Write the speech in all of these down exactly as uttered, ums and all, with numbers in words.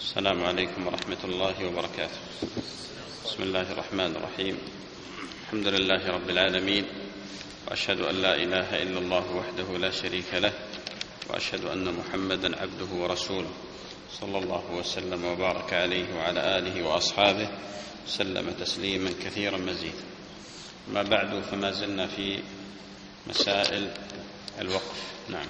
السلام عليكم ورحمة الله وبركاته. بسم الله الرحمن الرحيم. الحمد لله رب العالمين، وأشهد أن لا إله إلا الله وحده لا شريك له، وأشهد أن محمدا عبده ورسوله، صلى الله وسلم وبارك عليه وعلى آله وأصحابه سلم تسليما كثيرا مزيدا. ما بعد، فما زلنا في مسائل الوقف. نعم.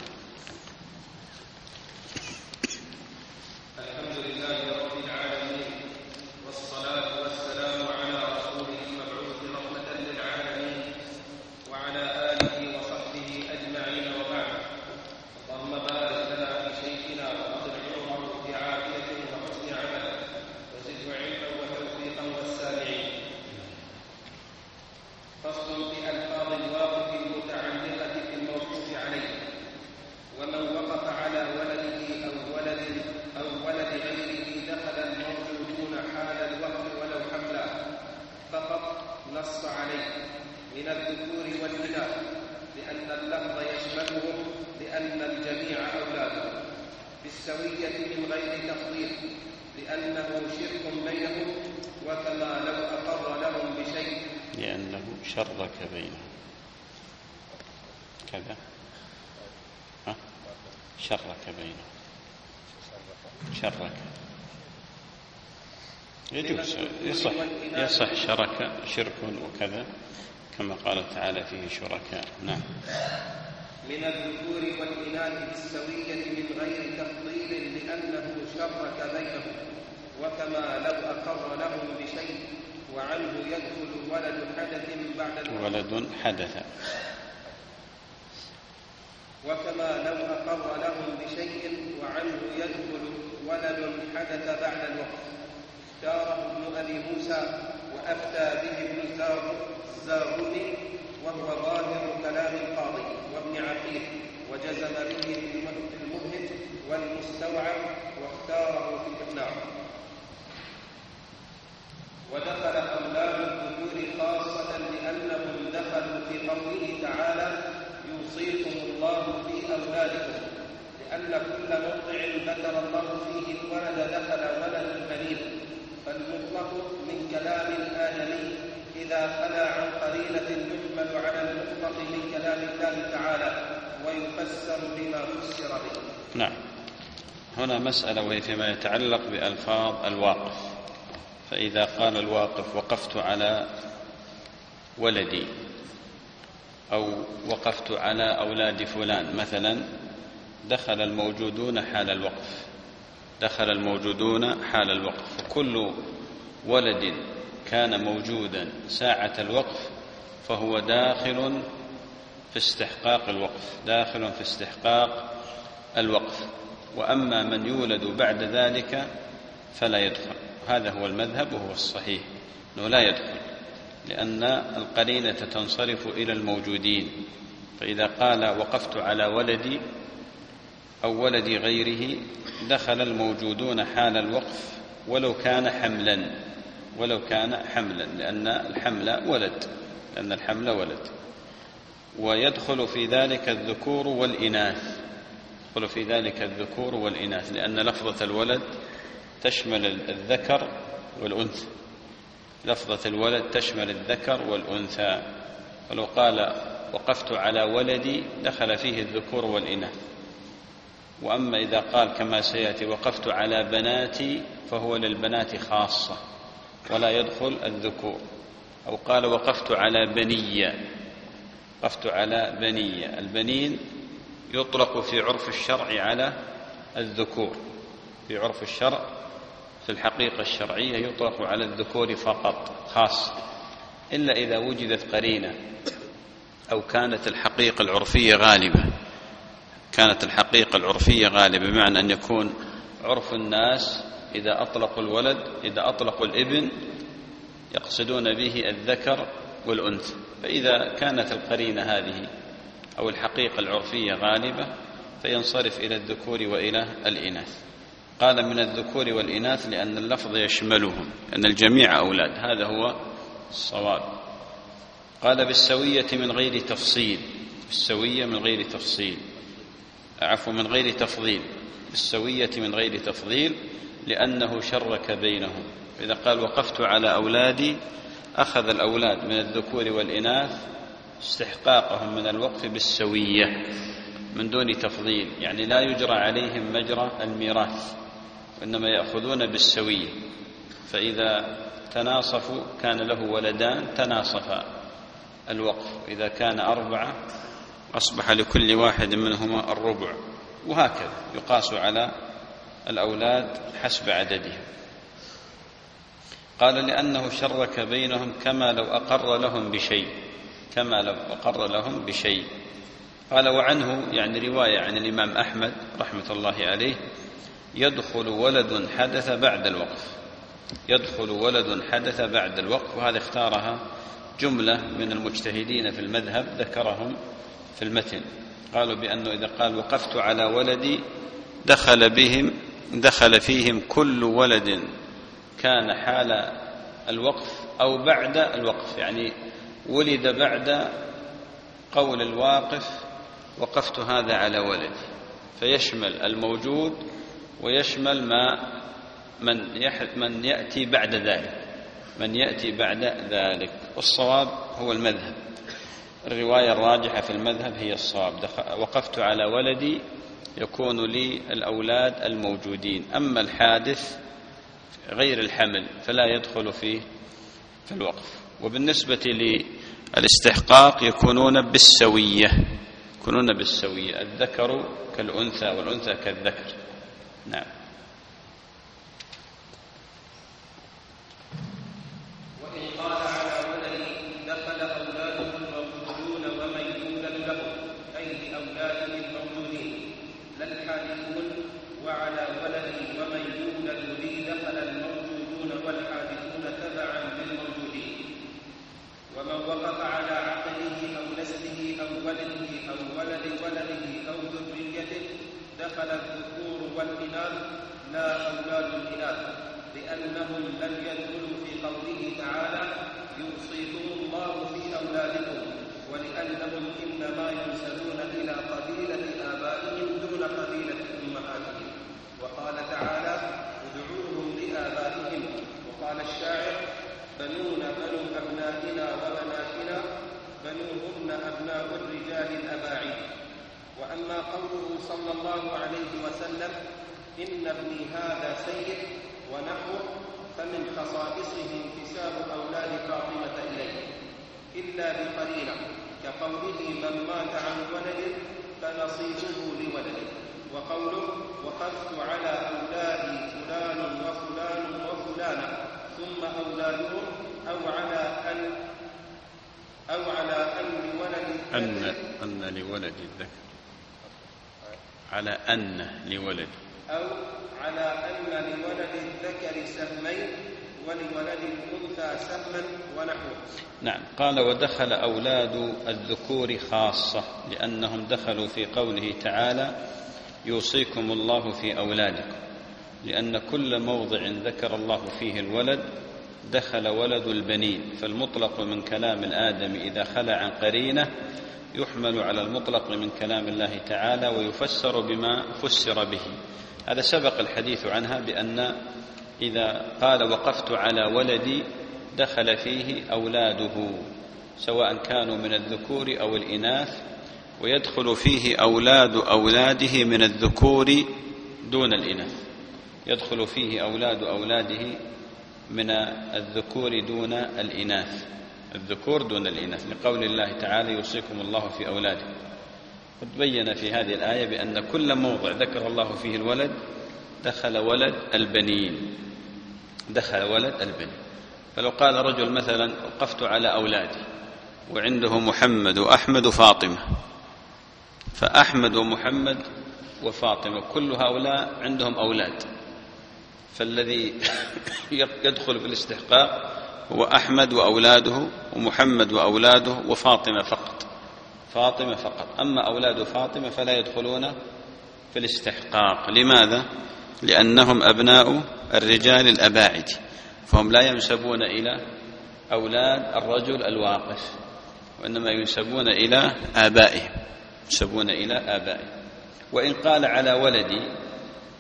الحمد لله رب العالمين، والصلاة والسلام على رسوله المبعوث رحمة للعالمين وعلى آله وصحبه أجمعين، وبعد. اللهم بارك لنا في شيخنا وأطل عمره بعافية وحسن عمل، وزده علما وتوفيقا والسامعين. فصل في ألفاظ الواقف المتعلقة بالموقوف عليه. ومن وقف على ولده أو ولد أو ولد غيره دخل الموجودون حال الوقف ولو حملا فقط نص عليه من الذكور والإناث، لأن اللفظ يشملهم، لأن الجميع أولاده، بالسوية من غير تفضيل، لأنه شرك بينهم، وكما لو أقر لهم بشيء لأنه شرك بينهم كذا ها؟ شرك بينهم شرك يجوز، يصح يصح شرك شرك وكذا، كما قال تعالى فيه شركاء. نعم. من الذكور والإناث بالسوية من غير تفضيل، لأنه شرك بينهم، وكما لو أقر لهم بشيء وعنه يدخل ولد حدث بعد الوقت. ولد حدث وكما لو أقر لهم بشيء وعنه يدخل ولد حدث بعد الوقت. اختاره ابن أبي موسى وأفتى به ابن الزاغوني، وهو ظاهر كلام القاضي وابن عقيل، وجزم به في المبهج والمستوعب، واختاره في الإقناع. ودخل أولاد الذكور خاصة لأنهم دخلوا في قوله تعالى يوصيكم الله في أولادكم، لأن كل موضع ذكر الله فيه الولد دخل ولد البنين. فالمطلق من كلام الآدمي إذا خلا عن قرينة يحمل على المطلق من كلام الله تعالى، ويفسر بما فسر به. نعم. هنا مسألة وهي فيما يتعلق بألفاظ الواقف. فإذا قال الواقف وقفت على ولدي، أو وقفت على أولاد فلان مثلا، دخل الموجودون حال الوقف دخل الموجودون حال الوقف فكل ولد كان موجودا ساعة الوقف فهو داخل في استحقاق الوقف داخل في استحقاق الوقف وأما من يولد بعد ذلك فلا يدخل. هذا هو المذهب وهو الصحيح، أنه لا يدخل، لأن القرينة تنصرف إلى الموجودين. فإذا قال وقفت على ولدي أو ولد غيره دخل الموجودون حال الوقف ولو كان حملا ولو كان حملا لأن الحمل ولد لأن الحمل ولد ويدخل في ذلك الذكور والإناث يدخل في ذلك الذكور والإناث لأن لفظة الولد تشمل الذكر والأنثى لفظة الولد تشمل الذكر والأنثى. فلو قال وقفت على ولدي دخل فيه الذكور والإناث. وأما إذا قال كما سيأتي وقفت على بناتي فهو للبنات خاصة ولا يدخل الذكور. أو قال وقفت على بني وقفت على بني البنين يطلق في عرف الشرع على الذكور. في عرف الشرع في الحقيقة الشرعية يطلق على الذكور فقط خاص، إلا إذا وجدت قرينة أو كانت الحقيقة العرفية غالبة كانت الحقيقة العرفية غالبة بمعنى أن يكون عرف الناس إذا أطلقوا الولد إذا أطلقوا الابن يقصدون به الذكر والأنثى. فإذا كانت القرينة هذه أو الحقيقة العرفية غالبة فينصرف إلى الذكور وإلى الإناث. قال من الذكور والإناث لأن اللفظ يشملهم، أن الجميع أولاد، هذا هو الصواب. قال بالسوية من غير تفصيل بالسوية من غير تفصيل عفوا من غير تفضيل بالسوية من غير تفضيل لأنه شرك بينهم. إذا قال وقفت على أولادي أخذ الأولاد من الذكور والإناث استحقاقهم من الوقف بالسوية من دون تفضيل، يعني لا يجرى عليهم مجرى الميراث، وإنما يأخذون بالسوية. فإذا تناصفوا كان له ولدان تناصفا الوقف، إذا كان أربعة أصبح لكل واحد منهما الربع، وهكذا يقاس على الأولاد حسب عددهم. قال لأنه شرك بينهم كما لو أقر لهم بشيء، كما لو أقر لهم بشيء. قال وعنه يعني رواية عن الإمام أحمد رحمة الله عليه يدخل ولد حدث بعد الوقف، يدخل ولد حدث بعد الوقف، وهذا اختارها جملة من المجتهدين في المذهب ذكرهم في المتن، قالوا بأنه إذا قال وقفت على ولدي دخل بهم دخل فيهم كل ولد كان حال الوقف أو بعد الوقف، يعني ولد بعد قول الواقف وقفت هذا على ولدي، فيشمل الموجود ويشمل ما من من يأتي بعد ذلك، من يأتي بعد ذلك. والصواب هو المذهب، الرواية الراجحة في المذهب هي الصواب، وقفت على ولدي يكون لي الأولاد الموجودين، أما الحادث غير الحمل فلا يدخل فيه في الوقف. وبالنسبة للاستحقاق يكونون بالسوية، يكونون بالسوية، الذكر كالأنثى والأنثى كالذكر. نعم. وإن قال على ولد دخل أولاده الموجودون ومن يولد لهم، أي لأولاده الموجودين لا الحادثون، وعلى ولدي ومن يولد لي دخل الموجودون والحادثون تبعا للموجودين. ومن وقف على عقله أو نسله أو ولده أو ولد ولده أو ذريته دخل الذكور والإناث لا أولاد الإناث، لأنهم لم يدخلوا في قوله تعالى يوصيكم الله في أولادكم، ولأنهم إنما ينسبون إلى قبيلة آبائهم دون قبيلة أمهاتهم. وقال تعالى ادعوهم لآبائهم. وقال الشاعر بنون بنو أبنائنا وبناتنا بنوهن أبناء الرجال الأباعد. وأما قوله صلى الله عليه وسلم إن ابني هذا سيد ونحوه، فمن خصائصه انتساب أولاد فاطمة إليه إلا بقرينة، كقوله من مات عن ولد فنصيبه لولده، وقوله وقفت على أولادي فلان وفلان وفلانة ثم أولادهم، أو على أن أو على أن لولد أن أن لولد الذكر، على أن لولد، أو على أن لولد الذكر سهمين ولولد الأنثى سهما ونحوه. نعم. قال ودخل أولاد الذكور خاصة، لأنهم دخلوا في قوله تعالى يوصيكم الله في أولادكم، لأن كل موضع ذكر الله فيه الولد دخل ولد البنين، فالمطلق من كلام الآدم إذا خلى عن قرينة يحمل على المطلق من كلام الله تعالى ويفسر بما فسر به. هذا سبق الحديث عنها بأن إذا قال وقفت على ولدي دخل فيه أولاده سواء كانوا من الذكور أو الإناث، ويدخل فيه أولاد أولاده من الذكور دون الإناث، يدخل فيه أولاد أولاده من الذكور دون الإناث، الذكور دون الإناث، لقول الله تعالى يوصيكم الله في أولادكم. قد بين في هذه الآية بأن كل موضع ذكر الله فيه الولد دخل ولد البنين، دخل ولد البنين. فلو قال رجل مثلا وقفت على أولادي وعنده محمد وأحمد وفاطمة، فأحمد ومحمد وفاطمة كل هؤلاء عندهم أولاد، فالذي يدخل في الاستحقاق هو أحمد وأولاده ومحمد وأولاده وفاطمة فقط، فاطمة فقط. أما أولاد فاطمة فلا يدخلون في الاستحقاق. لماذا؟ لأنهم أبناء الرجال الأباعد، فهم لا ينسبون إلى أولاد الرجل الواقف، وإنما ينسبون إلى آبائهم، ينسبون إلى آبائهم. وإن قال على ولدي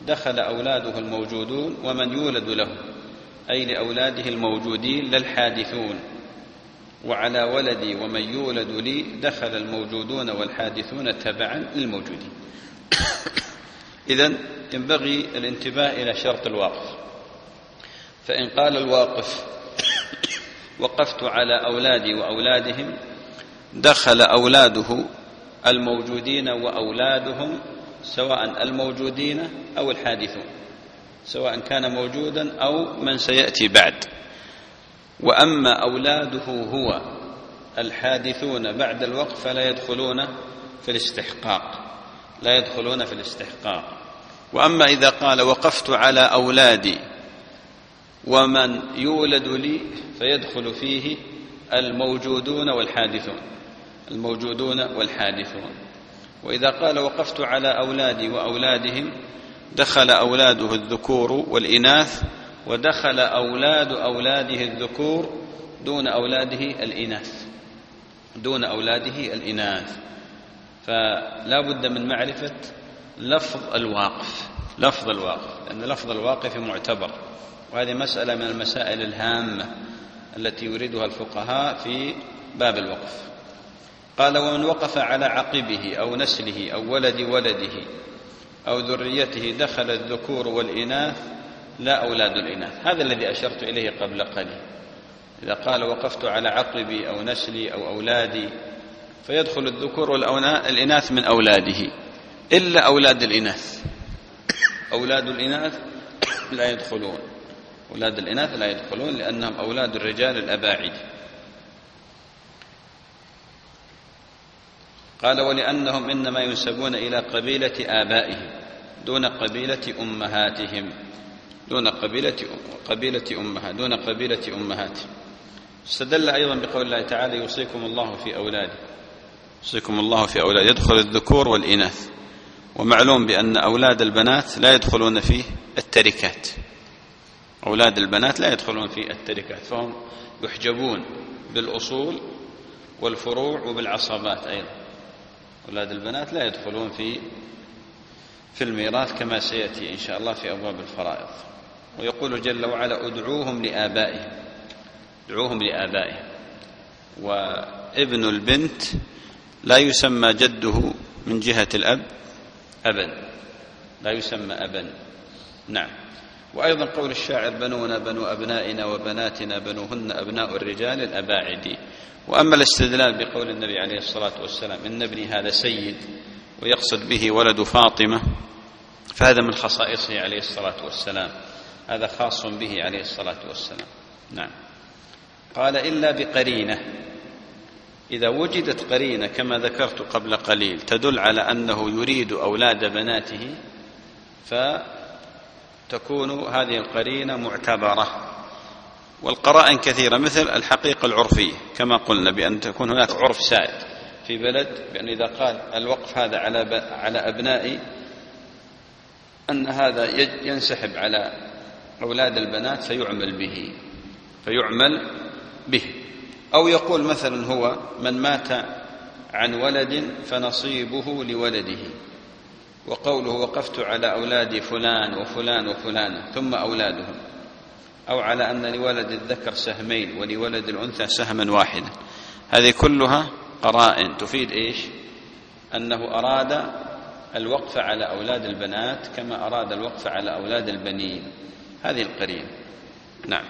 دخل أولاده الموجودون ومن يولد له، أي لأولاده الموجودين للحادثون، وعلى ولدي ومن يولد لي دخل الموجودون والحادثون تبعا للموجودين. إذن ينبغي الانتباه إلى شرط الواقف. فإن قال الواقف وقفت على أولادي وأولادهم، دخل أولاده الموجودين وأولادهم، سواء الموجودين أو الحادثون، سواء كان موجودا أو من سيأتي بعد. وأما أولاده هو الحادثون بعد الوقف فلا يدخلون في الاستحقاق، لا يدخلون في الاستحقاق. وأما إذا قال وقفت على أولادي ومن يولد لي فيدخل فيه الموجودون والحادثون، الموجودون والحادثون. وإذا قال وقفت على أولادي وأولادهم، دخل أولاده الذكور والإناث، ودخل أولاد أولاده الذكور دون أولاده الإناث، دون أولاده الإناث. فلا بد من معرفة لفظ الواقف، لفظ الواقف، لأن لفظ الواقف معتبر، وهذه مسألة من المسائل الهامة التي يريدها الفقهاء في باب الوقف. قال ومن وقف على عقبه أو نسله أو ولد ولده أو ذريته دخل الذكور والإناث لا أولاد الإناث. هذا الذي أشرت إليه قبل قليل. إذا قال وقفت على عقبي أو نسلي أو أولادي فيدخل الذكور والإناث من أولاده إلا أولاد الإناث، أولاد الإناث لا يدخلون، أولاد الإناث لا يدخلون لأنهم أولاد الرجال الأباعد. قال ولأنهم إنما ينسبون إلى قبيلة آبائهم دون قبيلة أمهاتهم، دون قبيلة قبيلة أمها دون قبيلة أمهاتهم. استدل أيضا بقول الله تعالى يوصيكم الله في أولادكم، يوصيكم الله في أولاد، يدخل الذكور والإناث. ومعلوم بأن أولاد البنات لا يدخلون في التركات، أولاد البنات لا يدخلون في التركات، فهم يحجبون بالأصول والفروع وبالعصبات أيضا. أولاد البنات لا يدخلون في في الميراث كما سيأتي إن شاء الله في أبواب الفرائض. ويقول جل وعلا ادعوهم لآبائهم، ادعوهم لآبائهم. وابن البنت لا يسمى جده من جهة الأب أبا، لا يسمى أبا. نعم. وأيضا قول الشاعر بنونا بنو أبنائنا وبناتنا بنوهن أبناء الرجال الأباعد. وأما الاستدلال بقول النبي عليه الصلاة والسلام إن ابني هذا سيد ويقصد به ولد فاطمة، فهذا من خصائصه عليه الصلاة والسلام، هذا خاص به عليه الصلاة والسلام. نعم. قال إلا بقرينة، إذا وجدت قرينة كما ذكرت قبل قليل تدل على أنه يريد أولاد بناته فتكون هذه القرينة معتبرة. والقرائن كثيرة مثل الحقيقة العرفية كما قلنا بأن تكون هناك عرف سائد في بلد بأن إذا قال الوقف هذا على على أبنائي أن هذا ينسحب على أولاد البنات فيعمل به فيعمل به. أو يقول مثلا هو من مات عن ولد فنصيبه لولده، وقوله وقفت على أولاد فلان وفلان وفلان ثم أولادهم، أو على أن لولد الذكر سهمين ولولد الأنثى سهما واحدا. هذه كلها قرائن تفيد إيش؟ أنه أراد الوقف على أولاد البنات كما أراد الوقف على أولاد البنين، هذه القرينة. نعم.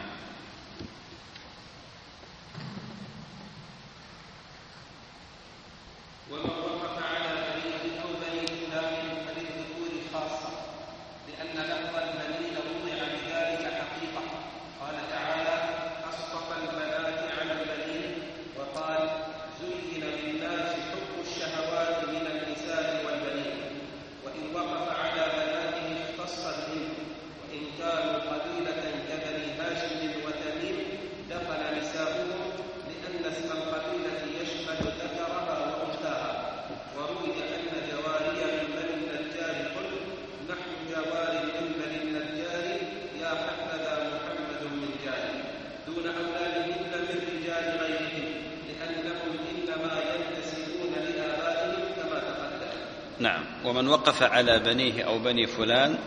ومن وقف على بنيه أو بني فلان فللذكور خاصة، لأن لفظ البنين وضع بذلك حقيقة. قال تعالى أصطفى البنات على البنين، وقال زين للناس حب الشهوات من النساء والبنين. وإن وقف على بناته اختص بهم، وإن كانوا قبيلة كبني هاشم وتميم دخل نساؤهم، لأن اسم القبيلة يشمل ذكرها وأنثاها. وروي أن جواري من بني النجار قل نحن جواري من بني النجار يا حبذا محمد من جاري، دون أولادهن من رجال غيرهم، لأنهم إنما ينتسبون لآبائهم كما تقدم. نعم. ومن وقف على بنيه أو بني فلان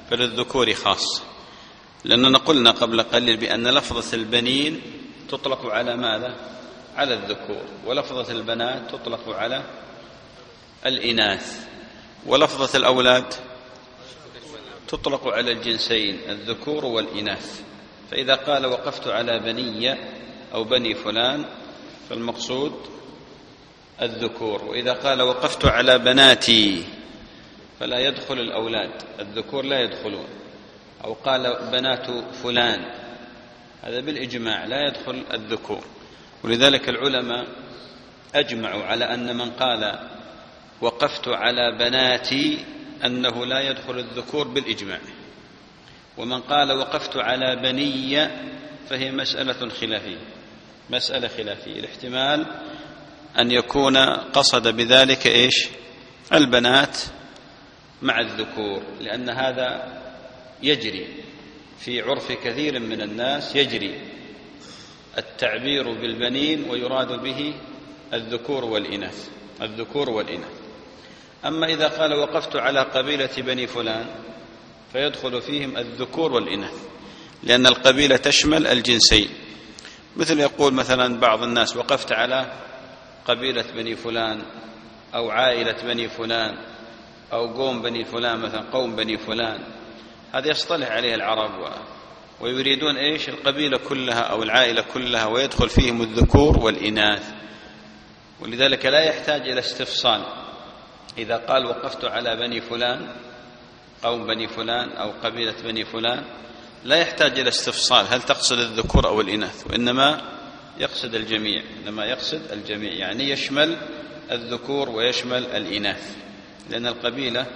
فللذكور خاص، لأننا قلنا قبل قليل بأن لفظة البنين تطلق على ماذا؟ على الذكور، ولفظة البنات تطلق على الإناث، ولفظة الأولاد تطلق على الجنسين الذكور والإناث. فإذا قال وقفت على بني أو بني فلان فالمقصود الذكور، وإذا قال وقفت على بناتي فلا يدخل الأولاد، الذكور لا يدخلون، أو قال بنات فلان هذا بالإجماع لا يدخل الذكور. ولذلك العلماء أجمعوا على أن من قال وقفت على بناتي أنه لا يدخل الذكور بالإجماع، ومن قال وقفت على بني فهي مسألة خلافية، مسألة خلافية، الاحتمال أن يكون قصد بذلك إيش؟ البنات مع الذكور، لأن هذا يجري في عرف كثير من الناس، يجري التعبير بالبنين ويراد به الذكور والإناث، الذكور والإناث. أما إذا قال وقفت على قبيلة بني فلان فيدخل فيهم الذكور والإناث، لأن القبيلة تشمل الجنسين، مثل يقول مثلا بعض الناس وقفت على قبيلة بني فلان أو عائلة بني فلان أو قوم بني فلان، مثلا قوم بني فلان، هذا يصطلح عليه العرب ويريدون إيش؟ القبيلة كلها أو العائلة كلها، ويدخل فيهم الذكور والإناث. ولذلك لا يحتاج إلى استفصال، إذا قال وقفت على بني فلان قوم بني فلان أو قبيلة بني فلان لا يحتاج إلى استفصال هل تقصد الذكور أو الإناث، وإنما يقصد الجميع، إنما يقصد الجميع، يعني يشمل الذكور ويشمل الإناث، لأن القبيلة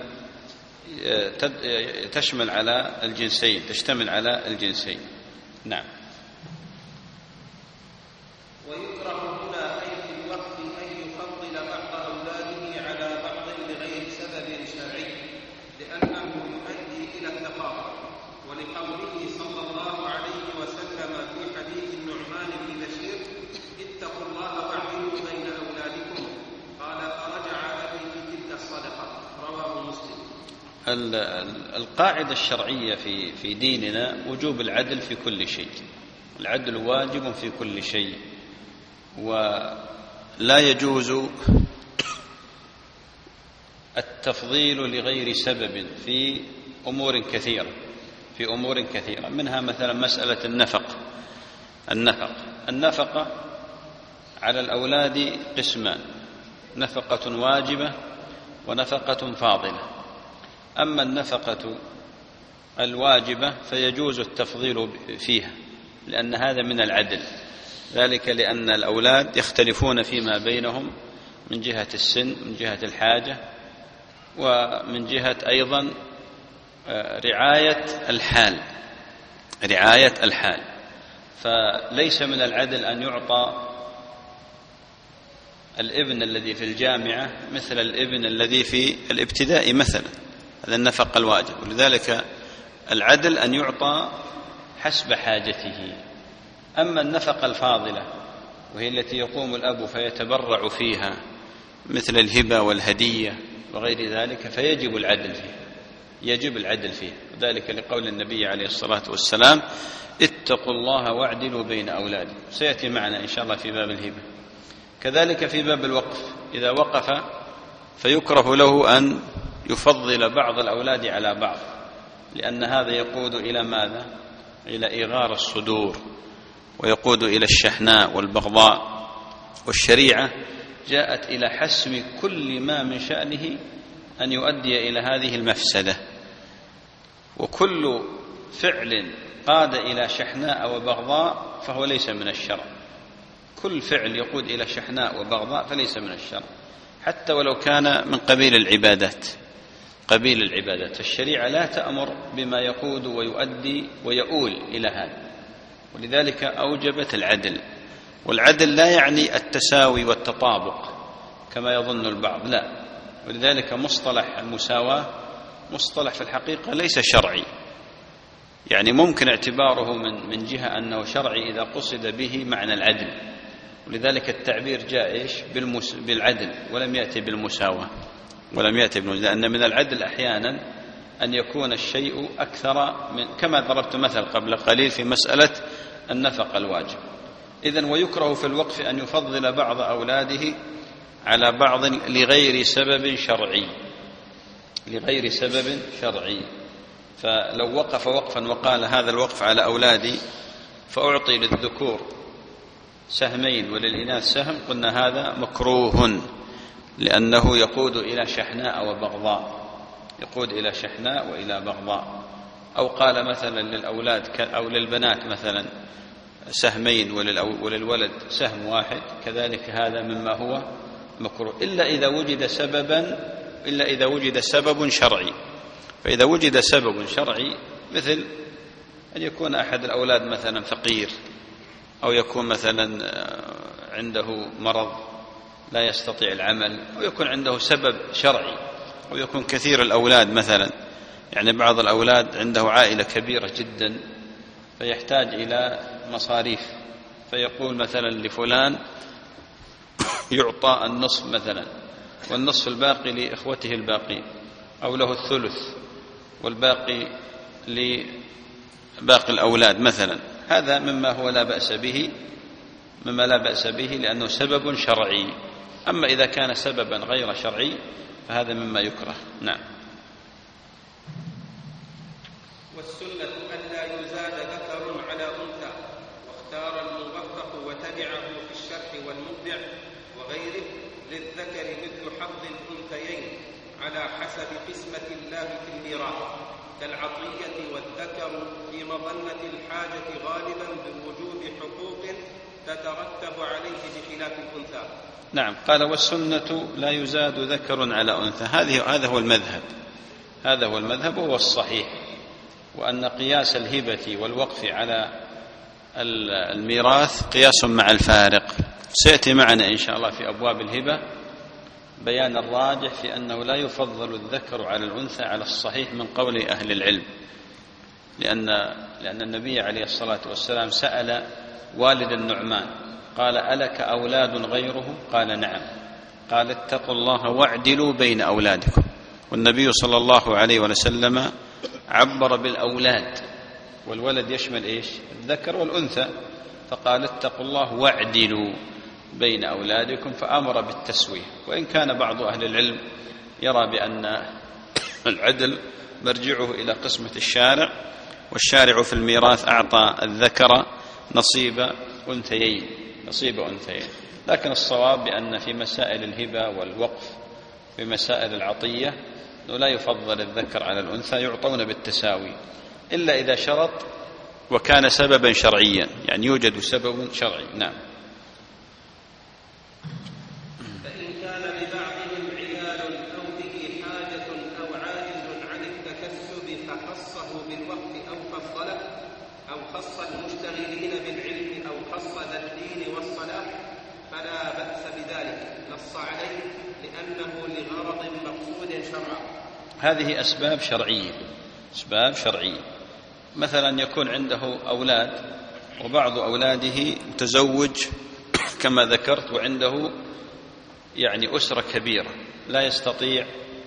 تشمل على الجنسين، تشتمل على الجنسين. نعم. ويكره هنا أي في الوقت أن يفضل بعض أولاده على بعض لغير سبب شرعي، لأنه يؤدي إلى التفاضل، ولقوله صلى الله عليه وسلم في حديث النعمان بن بشير اتقوا الله واعدلوا بين أولادكم، قال فرجع أبي في تلك الصدقة، رواه مسلم. القاعدة الشرعية في في ديننا وجوب العدل في كل شيء، العدل واجب في كل شيء، ولا يجوز التفضيل لغير سبب في أمور كثيرة، في أمور كثيرة منها مثلا مسألة النفق النفق النفقة على الأولاد قسمان، نفقة واجبة ونفقة فاضلة. أما النفقة الواجبة فيجوز التفضيل فيها، لأن هذا من العدل، ذلك لأن الأولاد يختلفون فيما بينهم من جهة السن، من جهة الحاجة، ومن جهة أيضا رعاية الحال رعاية الحال فليس من العدل أن يعطى الابن الذي في الجامعة مثل الابن الذي في الابتدائي مثلا، هذا النفق الواجب. ولذلك العدل أن يعطى حسب حاجته. أما النفقة الفاضلة وهي التي يقوم الأب فيتبرع فيها مثل الهبة والهدية وغير ذلك فيجب العدل فيها، يجب العدل فيها، ذلك لقول النبي عليه الصلاة والسلام اتقوا الله واعدلوا بين أولادكم، سيأتي معنا إن شاء الله في باب الهبة. كذلك في باب الوقف، إذا وقف فيكره له أن يفضل بعض الأولاد على بعض، لأن هذا يقود إلى ماذا؟ إلى إيغار الصدور، ويقود إلى الشحناء والبغضاء. والشريعة جاءت إلى حسم كل ما من شأنه أن يؤدي إلى هذه المفسدة، وكل فعل قاد إلى شحناء وبغضاء فهو ليس من الشرع. كل فعل يقود إلى شحناء وبغضاء فليس من الشرع، حتى ولو كان من قبيل العبادات قبيل العبادات الشريعة لا تأمر بما يقود ويؤدي ويؤول إلى هذا. ولذلك أوجبت العدل، والعدل لا يعني التساوي والتطابق كما يظن البعض، لا. ولذلك مصطلح المساواة مصطلح في الحقيقة ليس شرعي، يعني ممكن اعتباره من من جهة أنه شرعي إذا قصد به معنى العدل، ولذلك التعبير جاء إيش؟ بالعدل ولم يأتي بالمساواة ولم يأتي بالمساواة، لأن من العدل أحيانا أن يكون الشيء أكثر من، كما ضربت مثل قبل قليل في مسألة النفقة الواجب. إذن ويكره في الوقف أن يفضل بعض أولاده على بعض لغير سبب شرعي، لغير سبب شرعي. فلو وقف وقفا وقال هذا الوقف على أولادي فأعطي للذكور سهمين وللإناث سهم، قلنا هذا مكروه، لأنه يقود إلى شحناء وبغضاء، يقود إلى شحناء وإلى بغضاء. أو قال مثلا للأولاد أو للبنات مثلا سهمين وللولد سهم واحد، كذلك هذا مما هو مكروه، إلا إذا وجد سببا إلا إذا وجد سبب شرعي. فإذا وجد سبب شرعي مثل أن يكون أحد الأولاد مثلا فقير، أو يكون مثلا عنده مرض لا يستطيع العمل، أو يكون عنده سبب شرعي، أو يكون كثير الأولاد مثلا، يعني بعض الأولاد عنده عائلة كبيرة جدا فيحتاج إلى مصاريف، فيقول مثلا لفلان يعطى النصف مثلا، والنصف الباقي لإخوته الباقين، أو له الثلث والباقي لباقي الأولاد مثلا. هذا مما هو لا بأس به، مما لا بأس به لأنه سبب شرعي. أما إذا كان سببا غير شرعي فهذا مما يكره. نعم. والسنة ألا يزاد ذكر على أنثى، واختار الموفق وتبعه في الشرح والمبدع وغيره للذكر مثل حظ الأنثيين على حسب قسمة الله في الميراث كالعطية، والذكر في مظنة الحاجة غالبا بوجوب حقوق تترتب عليه بخلاف الأنثى. نعم. قال والسنة لا يزاد ذكر على أنثى، هذه هذا هو المذهب، هذا هو المذهب وهو الصحيح. وأن قياس الهبة والوقف على الميراث قياس مع الفارق. سيأتي معنا إن شاء الله في أبواب الهبة بيان الراجح في أنه لا يفضل الذكر على الأنثى على الصحيح من قول أهل العلم، لأن لأن النبي عليه الصلاة والسلام سأل والد النعمان قال ألك أولاد غيره؟ قال نعم. قال اتقوا الله واعدلوا بين أولادكم. والنبي صلى الله عليه وسلم عبر بالأولاد، والولد يشمل إيش؟ الذكر والأنثى، فقال اتقوا الله واعدلوا بين أولادكم، فأمر بالتسوية. وإن كان بعض أهل العلم يرى بأن العدل مرجعه إلى قسمة الشارع، والشارع في الميراث أعطى الذكر نصيب أنثيين، نصيب أنثيين. لكن الصواب بأن في مسائل الهبة والوقف، في مسائل العطية، أنه لا يفضل الذكر على الأنثى، يعطون بالتساوي، إلا إذا شرط وكان سببا شرعيا، يعني يوجد سبب شرعي. نعم. فإن كان لبعضهم عيال أو به حاجة أو عاجز عن التكسب فخصه بالوقف أو فضله، أو خص المشتغلين بالعلم أو خص ذا الدين والصلاح، فلا بأس بذلك، نص عليه لأنه لغرض مقصود شرعا. هذه أسباب شرعية، أسباب شرعية. مثلا يكون عنده أولاد وبعض أولاده متزوج كما ذكرت، وعنده يعني أسرة كبيرة لا يستطيع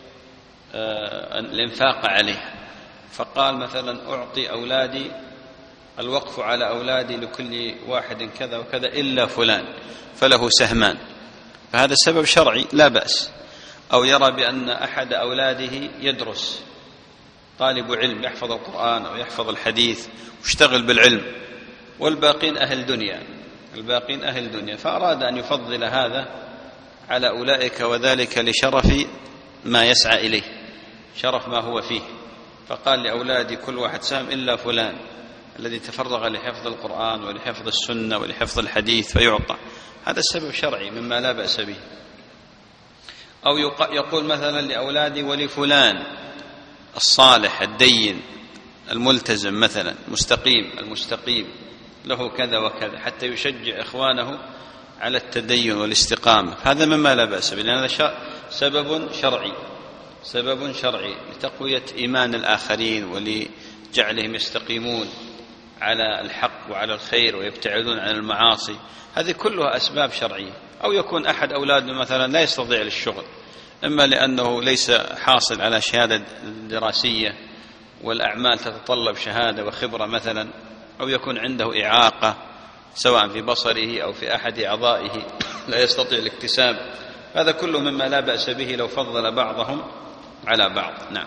الإنفاق عليها، فقال مثلا أعطي أولادي الوقف على أولادي لكل واحد كذا وكذا إلا فلان فله سهمان، فهذا سبب شرعي لا بأس. أو يرى بأن أحد أولاده يدرس، طالب علم يحفظ القرآن أو يحفظ الحديث واشتغل بالعلم، والباقين أهل دنيا، الباقين أهل دنيا، فأراد أن يفضل هذا على أولئك، وذلك لشرف ما يسعى إليه، شرف ما هو فيه، فقال لأولادي كل واحد سهم إلا فلان الذي تفرغ لحفظ القرآن ولحفظ السنة ولحفظ الحديث فيعطى. هذا السبب شرعي مما لا بأس به. أو يقول مثلا لأولادي ولفلان الصالح الدين الملتزم مثلا مستقيم المستقيم له كذا وكذا، حتى يشجع إخوانه على التدين والاستقامة، هذا مما لا بأس به، لأن هذا سبب شرعي، سبب شرعي لتقوية إيمان الآخرين ولجعلهم يستقيمون على الحق وعلى الخير ويبتعدون عن المعاصي، هذه كلها أسباب شرعية. أو يكون أحد أولاده مثلا لا يستطيع للشغل إما لأنه ليس حاصل على شهادة دراسية والأعمال تتطلب شهادة وخبرة مثلا، أو يكون عنده إعاقة سواء في بصره أو في أحد أعضائه لا يستطيع الاكتساب. هذا كله مما لا بأس به لو فضل بعضهم على بعض. نعم.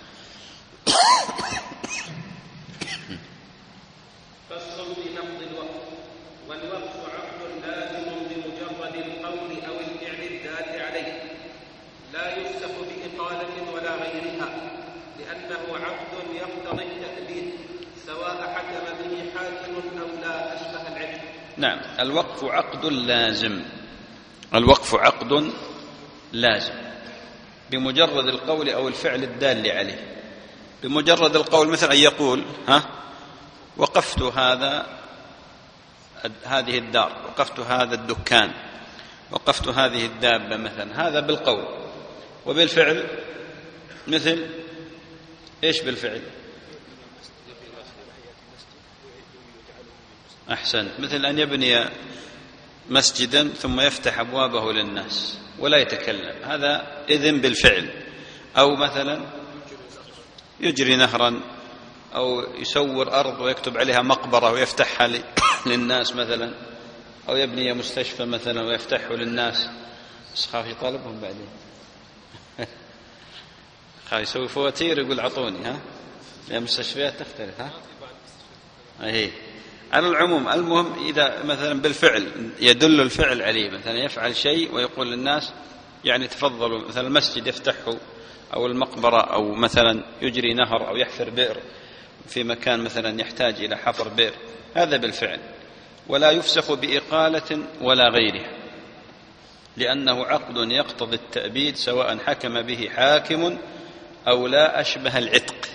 فصل في نقض الوقف. والوقف عقد لازم بمجرد القول أو الفعل الدال عليه، لا يفسخ بإقالة ولا غيرها، لأنه عقد يقتضي التأبيد سواء حكم به حاكم أو لا أشبه العلم. نعم. الوقف عقد لازم، الوقف عقد لازم بمجرد القول أو الفعل الدال عليه. بمجرد القول مثل أن يقول ها وقفت هذا هذه الدار، وقفت هذا الدكان، وقفت هذه الدابة مثلا، هذا بالقول. وبالفعل مثل إيش بالفعل؟ أحسن، مثل أن يبني مسجدا ثم يفتح أبوابه للناس ولا يتكلم، هذا إذن بالفعل. أو مثلا يجري نهرا، أو يسور أرض ويكتب عليها مقبرة ويفتحها للناس مثلا، أو يبني مستشفى مثلا ويفتحه للناس، بس خاف يطالبهم بعدين خاف يسوي فواتير يقول عطوني. ها يا مستشفيات تختلف. ها أي على العموم، المهم إذا مثلا بالفعل يدل الفعل عليه، مثلا يفعل شيء ويقول للناس يعني تفضلوا، مثلا المسجد يفتحه، أو المقبرة، أو مثلا يجري نهر، أو يحفر بئر في مكان مثلا يحتاج إلى حفر بئر، هذا بالفعل. ولا يفسخ بإقالة ولا غيرها، لأنه عقد يقتضي التأبيد سواء حكم به حاكم أو لا أشبه العتق.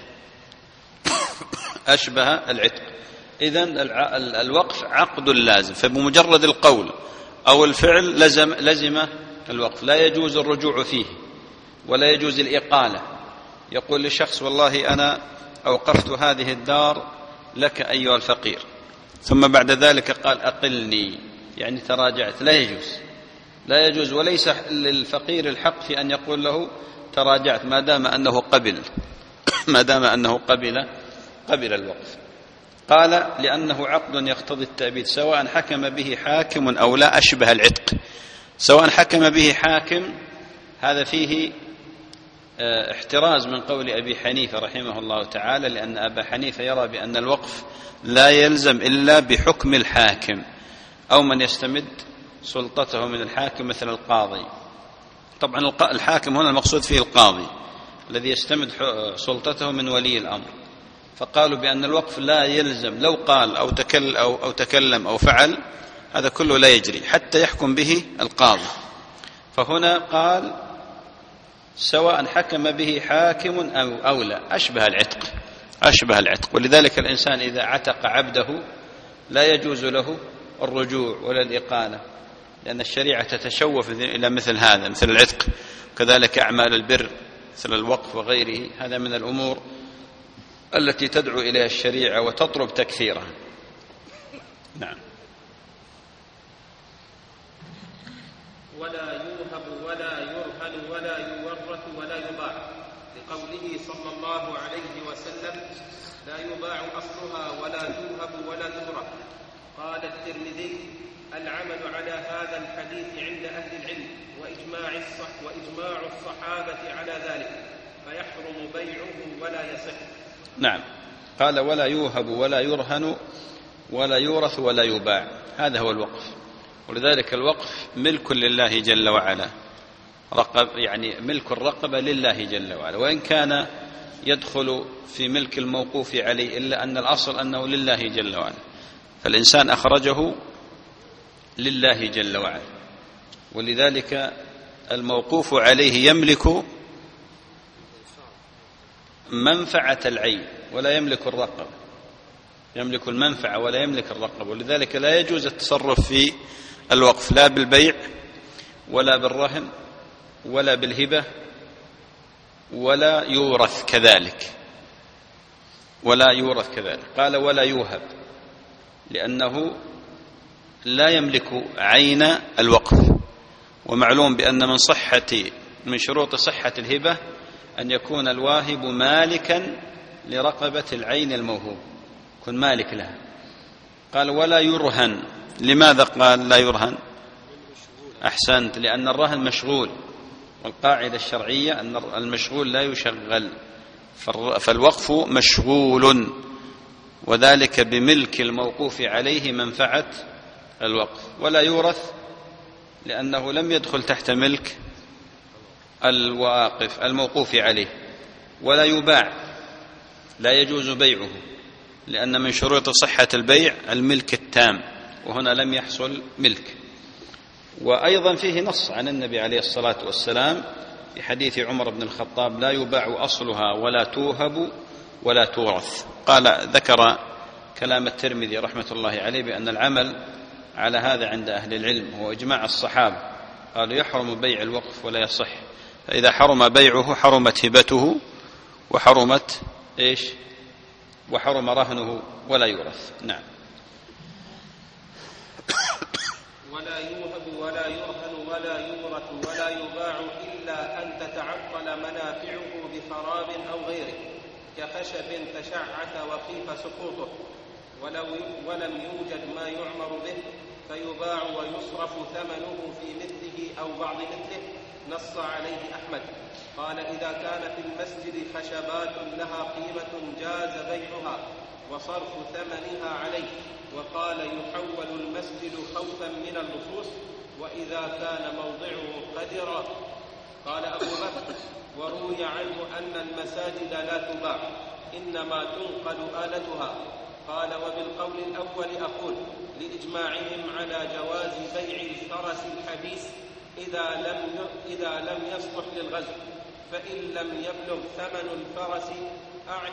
أشبه العتق. إذن الوقف عقد لازم، فبمجرد القول أو الفعل لزم, لزم الوقف، لا يجوز الرجوع فيه ولا يجوز الإقالة. يقول لشخص والله أنا أوقفت هذه الدار لك أيها الفقير، ثم بعد ذلك قال أقلني، يعني تراجعت، لا يجوز، لا يجوز. وليس للفقير الحق في أن يقول له تراجعت ما دام أنه قبل ما دام أنه قبل قبل الوقف. قال لأنه عقد يقتضي التأبيد سواء حكم به حاكم أو لا أشبه العتق. سواء حكم به حاكم، هذا فيه احتراز من قول أبي حنيفة رحمه الله تعالى، لأن أبا حنيفة يرى بأن الوقف لا يلزم إلا بحكم الحاكم أو من يستمد سلطته من الحاكم مثل القاضي. طبعا الحاكم هنا المقصود فيه القاضي الذي يستمد سلطته من ولي الأمر. فقالوا بأن الوقف لا يلزم، لو قال أو تكلم أو, أو تكلم أو فعل، هذا كله لا يجري حتى يحكم به القاضي. فهنا قال سواء حكم به حاكم أو أولى، أشبه العتق، أشبه العتق. ولذلك الإنسان إذا عتق عبده لا يجوز له الرجوع ولا الإقالة، لأن الشريعة تتشوف إلى مثل هذا، مثل العتق. كذلك أعمال البر مثل الوقف وغيره، هذا من الأمور التي تدعو إليها الشريعة وتطلب تكثيرها. نعم. ولا يوهب ولا يرهن ولا يورث ولا يباع، لقوله صلى الله عليه وسلم لا يباع أصلها ولا توهب ولا تترك. قال الترمذي العمل على هذا الحديث عند أهل العلم وإجماع, الصح وإجماع الصحابة على ذلك، فيحرم بيعه ولا يصح. نعم. قال ولا يوهب ولا يرهن ولا يورث ولا يباع، هذا هو الوقف. ولذلك الوقف ملك لله جل وعلا، رقب يعني ملك الرقبة لله جل وعلا، وإن كان يدخل في ملك الموقوف عليه، إلا أن الأصل أنه لله جل وعلا. فالإنسان أخرجه لله جل وعلا، ولذلك الموقوف عليه يملك منفعة العين ولا يملك الرقبة، يملك المنفعة ولا يملك الرقبة. ولذلك لا يجوز التصرف في الوقف، لا بالبيع ولا بالرهن ولا بالهبة، ولا يورث كذلك، ولا يورث كذلك. قال ولا يوهب، لأنه لا يملك عين الوقف. ومعلوم بأن من صحة من شروط صحة الهبة أن يكون الواهب مالكا لرقبة العين الموهوب، يكون مالك لها. قال ولا يرهن. لماذا قال لا يرهن؟ أحسنت، لأن الرهن مشغول، والقاعدة الشرعية أن المشغول لا يشغل، فالوقف مشغول، وذلك بملك الموقوف عليه منفعة الوقف. ولا يورث لأنه لم يدخل تحت ملك الواقف الموقوف عليه. ولا يباع، لا يجوز بيعه، لأن من شروط صحة البيع الملك التام، وهنا لم يحصل ملك. وأيضا فيه نص عن النبي عليه الصلاة والسلام في حديث عمر بن الخطاب لا يباع أصلها ولا توهب ولا تورث. قال ذكر كلام الترمذي رحمة الله عليه بأن العمل على هذا عند أهل العلم هو إجماع الصحابة، قالوا يحرم بيع الوقف ولا يصح، فإذا حرم بيعه حرمت هبته وحرمت إيش وحرم رهنه ولا يورث. نعم. ولا يوهب ولا يرهن ولا يورث ولا يباع إلا أن تتعطل منافعه بخراب أو غيره كخشب تشعث وخيف سقوطه ولو ولم يوجد ما يعمر به فيباع ويصرف ثمنه في مثله أو بعض مثله. نص عليه أحمد. قال إذا كان في المسجد خشبات لها قيمة جاز بيعها وصرف ثمنها عليه. وقال يحول المسجد خوفا من اللصوص وإذا كان موضعه قدرا. قال أبو بكر وروي عنه أن المساجد لا تباع إنما تنقل آلتها. قال وبالقول الأول أقول لإجماعهم على جواز بيع الفرس الحبيس إذا لم إذا لم يصلح للغزو، فإن لم يبلغ ثمن الفرس أعن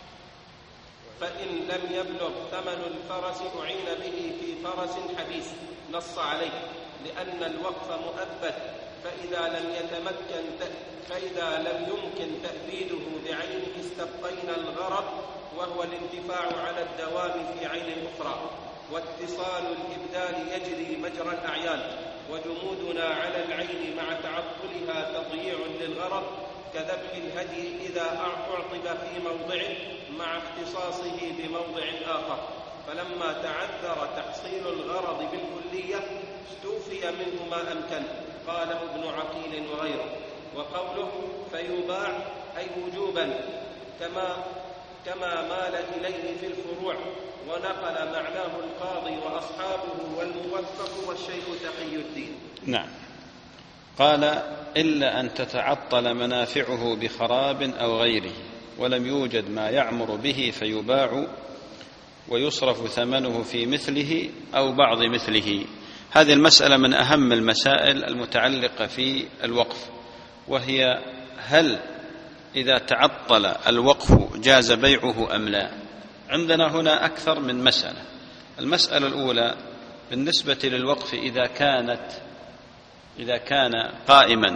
فإن لم يبلغ ثمن الفرس أعين به في فرس حبيس. نص عليه لأن الوقف مؤبد، فإذا لم يتمكن فإذا لم يمكن تأبيده بعينه استبقينا الغرض وهو الانتفاع على الدوام في عين أخرى. واتصال الإبدال يجري مجرى الأعيان، وجمودنا على العين مع تعطلها تضييع للغرض كذبح الهدي إذا أعطب في موضعه مع اختصاصه بموضع آخر. فلما تعذر تحصيل الغرض بالكلية استوفي منه ما أمكن. قاله ابن عقيل وغيره. وقوله فيباع أي وجوبا كما كما مال إليه في الفروع، ونقل معناه القاضي وأصحابه والموفق والشيخ تقي الدين. نعم. قال إلا أن تتعطل منافعه بخراب أو غيره ولم يوجد ما يعمر به فيباع ويصرف ثمنه في مثله أو بعض مثله. هذه المسألة من أهم المسائل المتعلقة في الوقف، وهي هل إذا تعطل الوقف جاز بيعه أم لا؟ عندنا هنا أكثر من مسألة. المسألة الأولى بالنسبة للوقف إذا كانت إذا كان قائما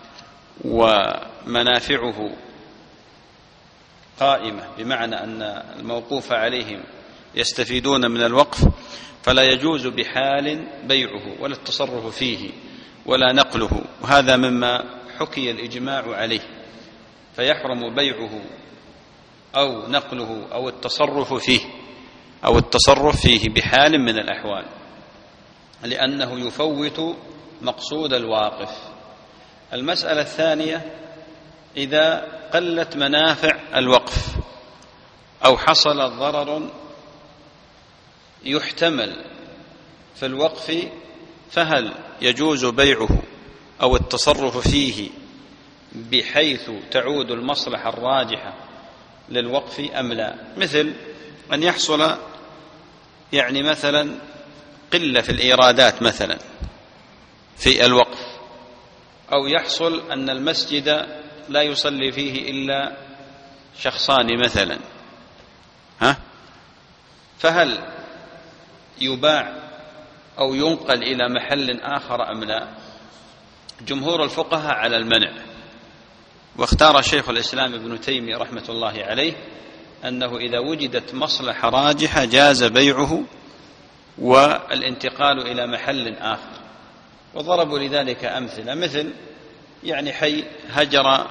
ومنافعه قائمة، بمعنى أن الموقوف عليهم يستفيدون من الوقف، فلا يجوز بحال بيعه ولا التصرف فيه ولا نقله، وهذا مما حكي الإجماع عليه، فيحرم بيعه أو نقله أو التصرف فيه أو التصرف فيه بحال من الأحوال، لأنه يفوت مقصود الواقف. المسألة الثانية إذا قلت منافع الوقف أو حصل ضرر يحتمل في الوقف، فهل يجوز بيعه أو التصرف فيه بحيث تعود المصلحة الراجحة للوقف أم لا؟ مثل أن يحصل يعني مثلا قلة في الإيرادات مثلا في الوقف، أو يحصل أن المسجد لا يصلي فيه إلا شخصان مثلا، ها؟ فهل يباع أو ينقل إلى محل آخر أم لا؟ جمهور الفقهاء على المنع، واختار شيخ الإسلام ابن تيمية رحمة الله عليه أنه إذا وجدت مصلحة راجحة جاز بيعه والانتقال إلى محل آخر. وضربوا لذلك أمثلة، مثل يعني حي هجر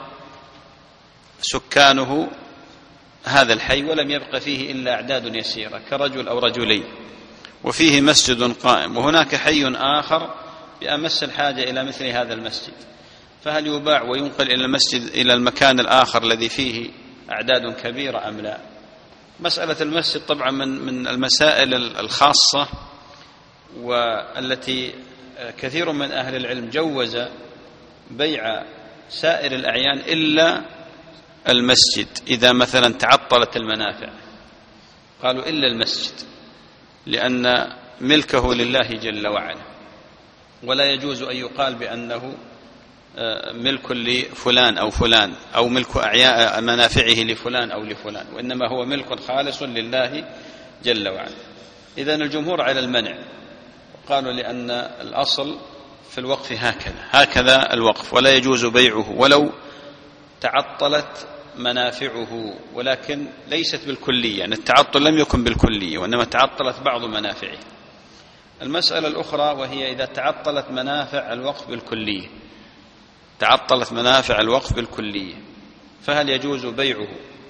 سكانه هذا الحي ولم يبق فيه إلا أعداد يسيرة كرجل أو رجلين، وفيه مسجد قائم، وهناك حي آخر بأمس الحاجة إلى مثل هذا المسجد، فهل يباع وينقل إلى المسجد إلى المكان الآخر الذي فيه أعداد كبيرة أم لا؟ مسألة المسجد طبعا من من المسائل الخاصة، والتي كثير من أهل العلم جوز بيع سائر الأعيان إلا المسجد إذا مثلا تعطلت المنافع، قالوا إلا المسجد، لأن ملكه لله جل وعلا، ولا يجوز أن يقال بأنه ملك لفلان أو فلان أو ملك أعياء منافعه لفلان أو لفلان، وإنما هو ملك خالص لله جل وعلا. إذن الجمهور على المنع، قالوا لأن الأصل في الوقف هكذا هكذا الوقف، ولا يجوز بيعه ولو تعطلت منافعه، ولكن ليست بالكلية، يعني التعطل لم يكن بالكلية وإنما تعطلت بعض منافعه. المسألة الأخرى وهي إذا تعطلت منافع الوقف بالكلية، تعطلت منافع الوقف بالكلية، فهل يجوز بيعه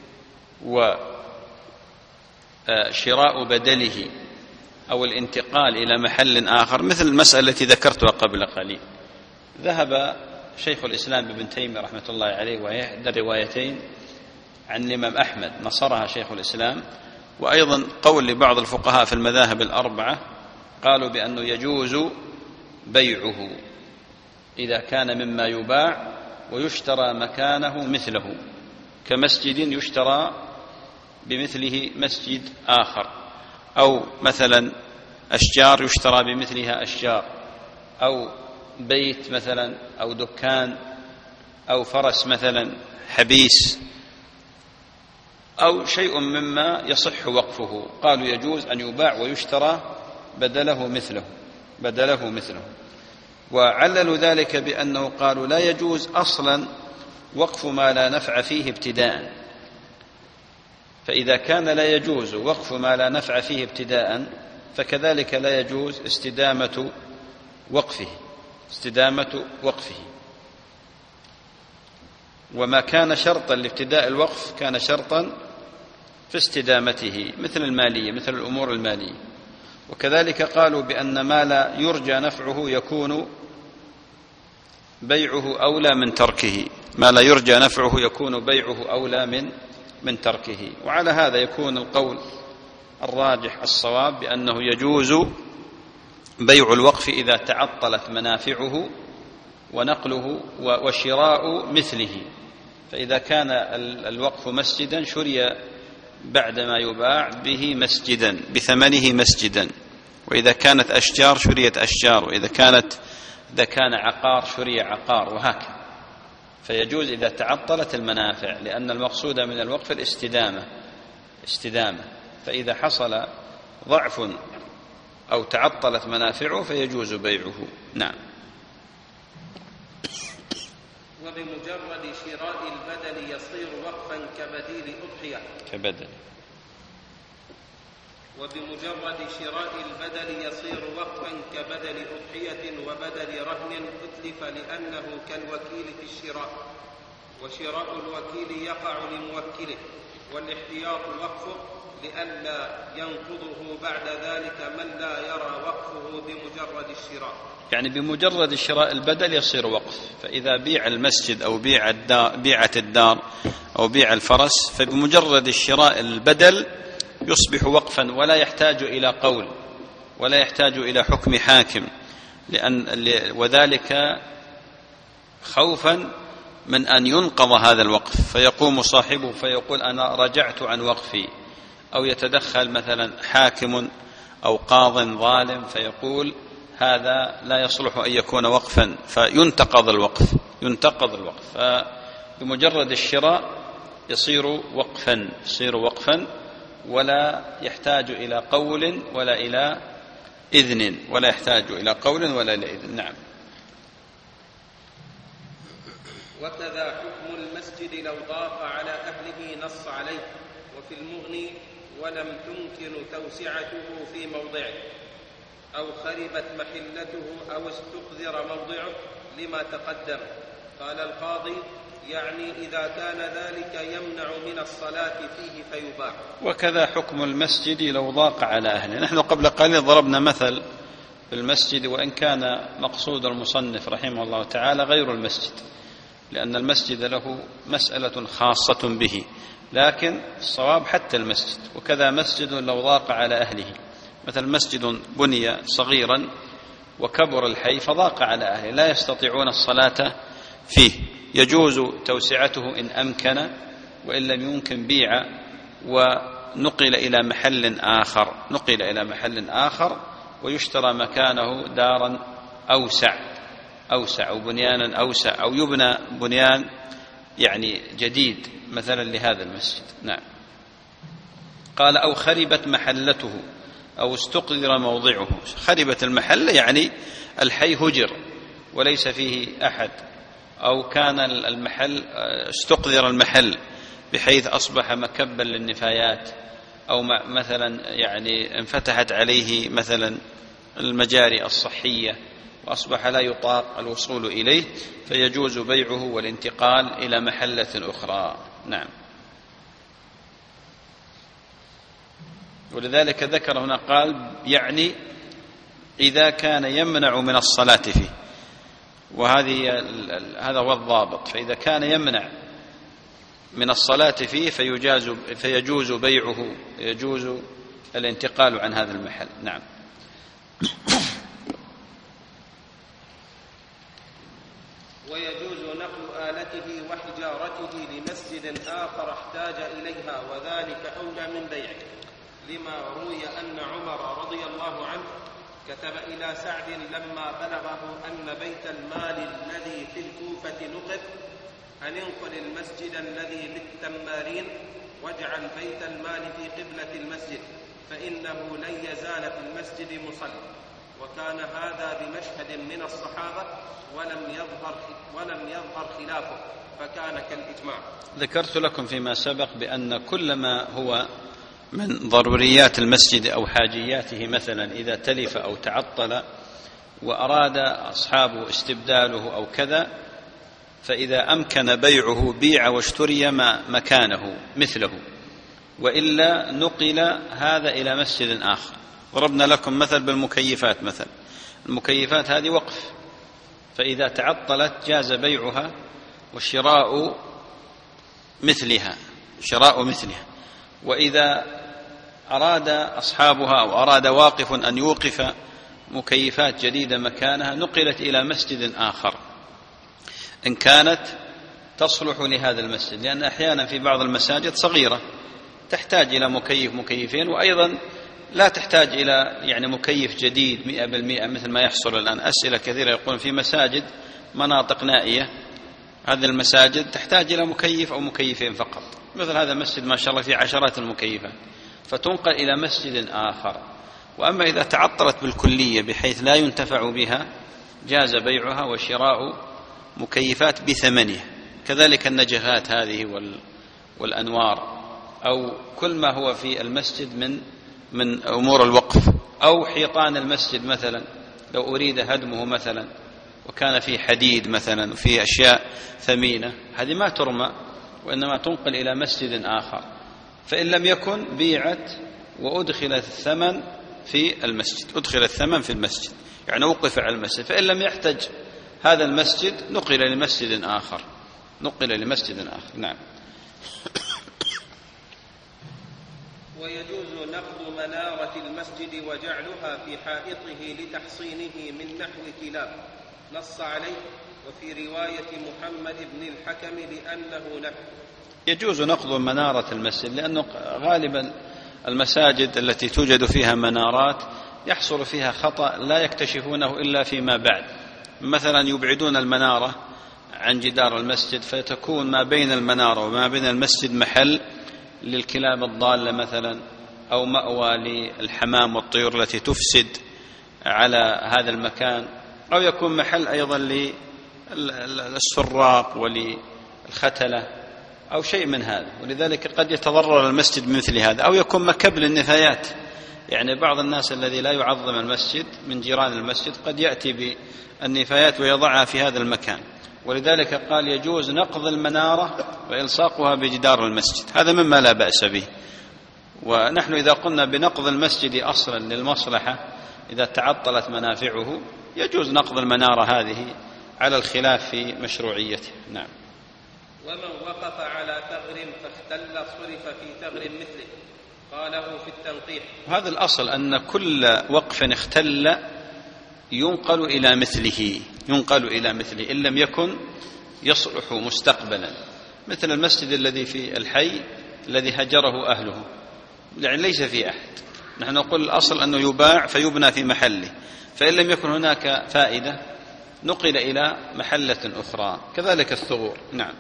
وشراء بدله أو الانتقال إلى محل آخر، مثل المسألة التي ذكرتها قبل قليل. ذهب شيخ الإسلام ابن تيمية رحمة الله عليه وإحدى روايتين عن الإمام أحمد نصرها شيخ الإسلام، وأيضا قول لبعض الفقهاء في المذاهب الأربعة قالوا بأنه يجوز بيعه إذا كان مما يباع ويشترى مكانه مثله، كمسجد يشترى بمثله مسجد آخر، أو مثلا أشجار يشترى بمثلها أشجار، أو بيت مثلا، أو دكان، أو فرس مثلا حبيس، أو شيء مما يصح وقفه، قالوا يجوز أن يباع ويشترى بدله مثله بدله مثله وعللوا ذلك بأنه قالوا لا يجوز أصلا وقف ما لا نفع فيه ابتداء، فإذا كان لا يجوز وقف ما لا نفع فيه ابتداء فكذلك لا يجوز استدامة وقفه استدامة وقفه وما كان شرطا لابتداء الوقف كان شرطا في استدامته، مثل المالية، مثل الأمور المالية. وكذلك قالوا بأن ما لا يرجى نفعه يكون بيعه أولى من تركه، ما لا يرجى نفعه يكون بيعه أولى من من تركه. وعلى هذا يكون القول الراجح الصواب بأنه يجوز بيع الوقف إذا تعطلت منافعه ونقله وشراء مثله، فإذا كان الوقف مسجدا شري بعدما يباع به مسجدا بثمنه مسجدا، وإذا كانت أشجار شريت أشجار، وإذا كانت إذا كان عقار شري عقار، وهكذا. فيجوز إذا تعطلت المنافع، لأن المقصود من الوقف الاستدامة استدامة فإذا حصل ضعف أو تعطلت منافعه فيجوز بيعه. نعم. وبمجرد شراء البدل يصير وقفا كبديل أضحية كبدل وبمجرد شراء البدل يصير وقفا كبدل أضحية وبدل رهن أتلف لأنه كالوكيل في الشراء، وشراء الوكيل يقع لموكله، والاحتياط وقفه لئلا ينقضه بعد ذلك من لا يرى وقفه بمجرد الشراء. يعني بمجرد شراء البدل يصير وقف، فإذا بيع المسجد أو بيع الدار بيعت الدار أو بيع الفرس فبمجرد الشراء البدل يصبح وقفا، ولا يحتاج إلى قول ولا يحتاج إلى حكم حاكم، لأن وذلك خوفا من أن ينقض هذا الوقف فيقوم صاحبه فيقول أنا رجعت عن وقفي، أو يتدخل مثلا حاكم أو قاض ظالم فيقول هذا لا يصلح أن يكون وقفا فينتقض الوقف ينتقض الوقف فبمجرد الشراء يصير وقفا يصير وقفا ولا يحتاج إلى قول ولا إلى إذن ولا يحتاج إلى قول ولا إلى إذن. نعم. وكذا حكم المسجد لو ضاق على أهله نص عليه، وفي المغني ولم تمكن توسعته في موضعه، أو خربت محلته أو استقذر موضعه لما تقدم، قال القاضي: يعني إذا كان ذلك يمنع من الصلاة فيه فيباح. وكذا حكم المسجد لو ضاق على أهله. نحن قبل قليل ضربنا مثل بالمسجد، وإن كان مقصود المصنف رحمه الله تعالى غير المسجد، لأن المسجد له مسألة خاصة به، لكن الصواب حتى المسجد. وكذا مسجد لو ضاق على أهله، مثل مسجد بني صغيرا وكبر الحي فضاق على أهله لا يستطيعون الصلاة فيه، يجوز توسعته إن أمكن، وإن لم يمكن بيع ونقل إلى محل آخر نقل إلى محل آخر ويشترى مكانه دارا أوسع أوسع أو بنيانا أوسع، أو يبنى بنيان يعني جديد مثلا لهذا المسجد. نعم. قال: أو خربت محلته أو استقذر موضعه. خربت المحل يعني الحي هجر وليس فيه أحد، أو كان المحل استقذر المحل بحيث أصبح مكبا للنفايات، أو مثلا يعني انفتحت عليه مثلا المجاري الصحية وأصبح لا يطاق الوصول إليه، فيجوز بيعه والانتقال إلى محلة أخرى. نعم. ولذلك ذكر هنا قال: يعني إذا كان يمنع من الصلاة فيه، وهذه هذا هو الضابط. فإذا كان يمنع من الصلاة فيه فيجاز فيجوز بيعه، يجوز الانتقال عن هذا المحل. نعم. ويجوز نقل آلته وحجارته لمسجد آخر احتاج إليها، وذلك أولى من بيعه، لما روي أن عمر رضي الله عنه كتب إلى سعد لما بلغه أن بيت المال الذي في الكوفة نقض أن انقل المسجد الذي بالتمارين واجعل بيت المال في قبلة المسجد، فإنه لن يزال في المسجد مصلى. وكان هذا بمشهد من الصحابة ولم يظهر ولم يظهر خلافه، فكان كالإجماع. ذكرت لكم فيما سبق بأن كل ما هو من ضروريات المسجد أو حاجياته، مثلا إذا تلف أو تعطل وأراد أصحابه استبداله أو كذا، فإذا أمكن بيعه بيع واشتري مكانه مثله، وإلا نقل هذا إلى مسجد آخر. ضربنا لكم مثل بالمكيفات، مثلا المكيفات هذه وقف، فإذا تعطلت جاز بيعها وشراء مثلها شراء مثلها وإذا أراد أصحابها أو أراد واقف أن يوقف مكيفات جديدة مكانها نقلت إلى مسجد آخر إن كانت تصلح لهذا المسجد، لأن أحيانا في بعض المساجد صغيرة تحتاج إلى مكيف مكيفين، وأيضا لا تحتاج إلى يعني مكيف جديد مئة بالمئة مثل ما يحصل الآن. أسئلة كثيرة يقول في مساجد مناطق نائية، هذه المساجد تحتاج إلى مكيف أو مكيفين فقط، مثل هذا المسجد ما شاء الله فيه عشرات المكيفات، فتنقل إلى مسجد آخر. وأما إذا تعطلت بالكلية بحيث لا ينتفع بها جاز بيعها وشراء مكيفات بثمنها. كذلك النجفات هذه والأنوار، أو كل ما هو في المسجد من من أمور الوقف، أو حيطان المسجد مثلا لو أريد هدمه مثلا وكان فيه حديد مثلا وفيه أشياء ثمينة، هذه ما ترمى وإنما تنقل إلى مسجد آخر، فإن لم يكن بيعت وأدخل الثمن في المسجد أدخل الثمن في المسجد يعني وقف على المسجد. فإن لم يحتج هذا المسجد نقل لمسجد آخر نقل لمسجد آخر. نعم. ويجوز نقض منارة المسجد وجعلها في حائطه لتحصينه من نحو كلاب، نص عليه، وفي رواية محمد بن الحكم لأنه له. يجوز نقض منارة المسجد، لأنه غالبا المساجد التي توجد فيها منارات يحصل فيها خطأ لا يكتشفونه إلا فيما بعد. مثلا يبعدون المنارة عن جدار المسجد فتكون ما بين المنارة وما بين المسجد محل للكلاب الضالة مثلا، أو مأوى للحمام والطيور التي تفسد على هذا المكان، أو يكون محل أيضا للسراق وللختلة أو شيء من هذا. ولذلك قد يتضرر المسجد بمثل هذا، أو يكون مكب للنفايات. يعني بعض الناس الذي لا يعظم المسجد من جيران المسجد قد يأتي بالنفايات ويضعها في هذا المكان، ولذلك قال يجوز نقض المنارة وإلصاقها بجدار المسجد، هذا مما لا بأس به. ونحن إذا قلنا بنقض المسجد أصلا للمصلحة إذا تعطلت منافعه يجوز نقض المنارة هذه على الخلاف في مشروعيته. نعم. ومن وقف على ثغر فاختل صرف في ثغر مثله، قاله في التنقيح. وهذا الأصل أن كل وقف اختل ينقل إلى مثله، ينقل إلى مثله إن لم يكن يصلح مستقبلا، مثل المسجد الذي في الحي الذي هجره أهله، يعني ليس في أحد، نحن نقول الأصل أنه يباع فيبنى في محله، فإن لم يكن هناك فائدة نقل إلى محلة أخرى، كذلك الثغور. نعم.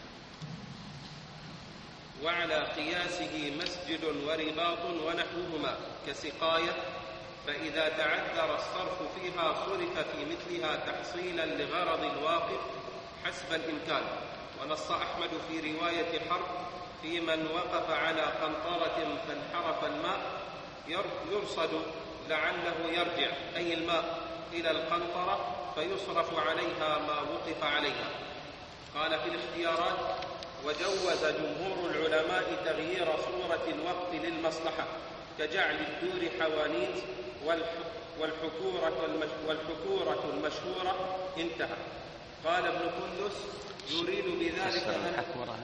وعلى قياسه مسجد ورباط ونحوهما كسقاية، فإذا تعذر الصرف فيها صرف في مثلها تحصيلا لغرض الواقف حسب الإمكان. ونص أحمد في رواية حرب في من وقف على قنطرة فانحرف الماء يرصد لعله يرجع، أي الماء، إلى القنطرة فيصرف عليها ما وقف عليها. قال في الاختيارات: وجوز جمهور العلماء تغيير صورة الوقف للمصلحة كجعل الدور حوانيت والحكورة, والحكورة المشهورة، انتهى. قال ابن كندس: يريد بذلك الحكورة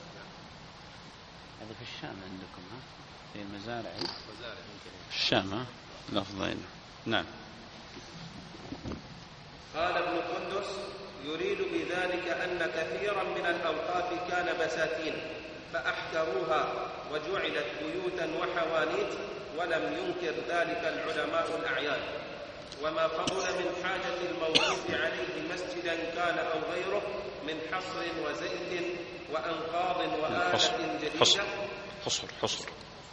هذا في الشام عندكم، ها؟ في المزارع في الشام، ها؟ لفظين. نعم. قال ابن كندس: يريد بذلك أن كثيرا من الأوقاف كان بساتين فأحكروها وجعلت بيوتا وحوانيت، ولم ينكر ذلك العلماء الأعيان. وما فضل من حاجة الموقوف عليه مسجدا كان أو غيره من حصر وزيت وأنقاض وآلة جديدة. حصر حصر حصر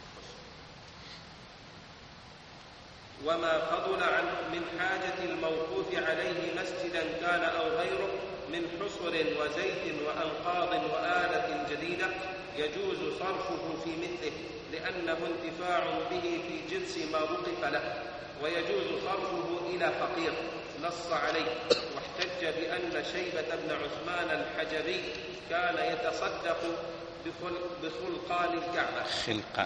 وما فضل عن من حاجة الموقوف عليه مسجدا كان أو غيره من حصر وزيت وأنقاض وآلة جديدة يجوز صرفه في مثله، لأنه انتفاع به في جنس ما وقف له، ويجوز صرفه إلى فقير نص عليه. واحتج بأن شيبة بن عثمان الحجري كان يتصدق بخلقان الكعبة. خلقان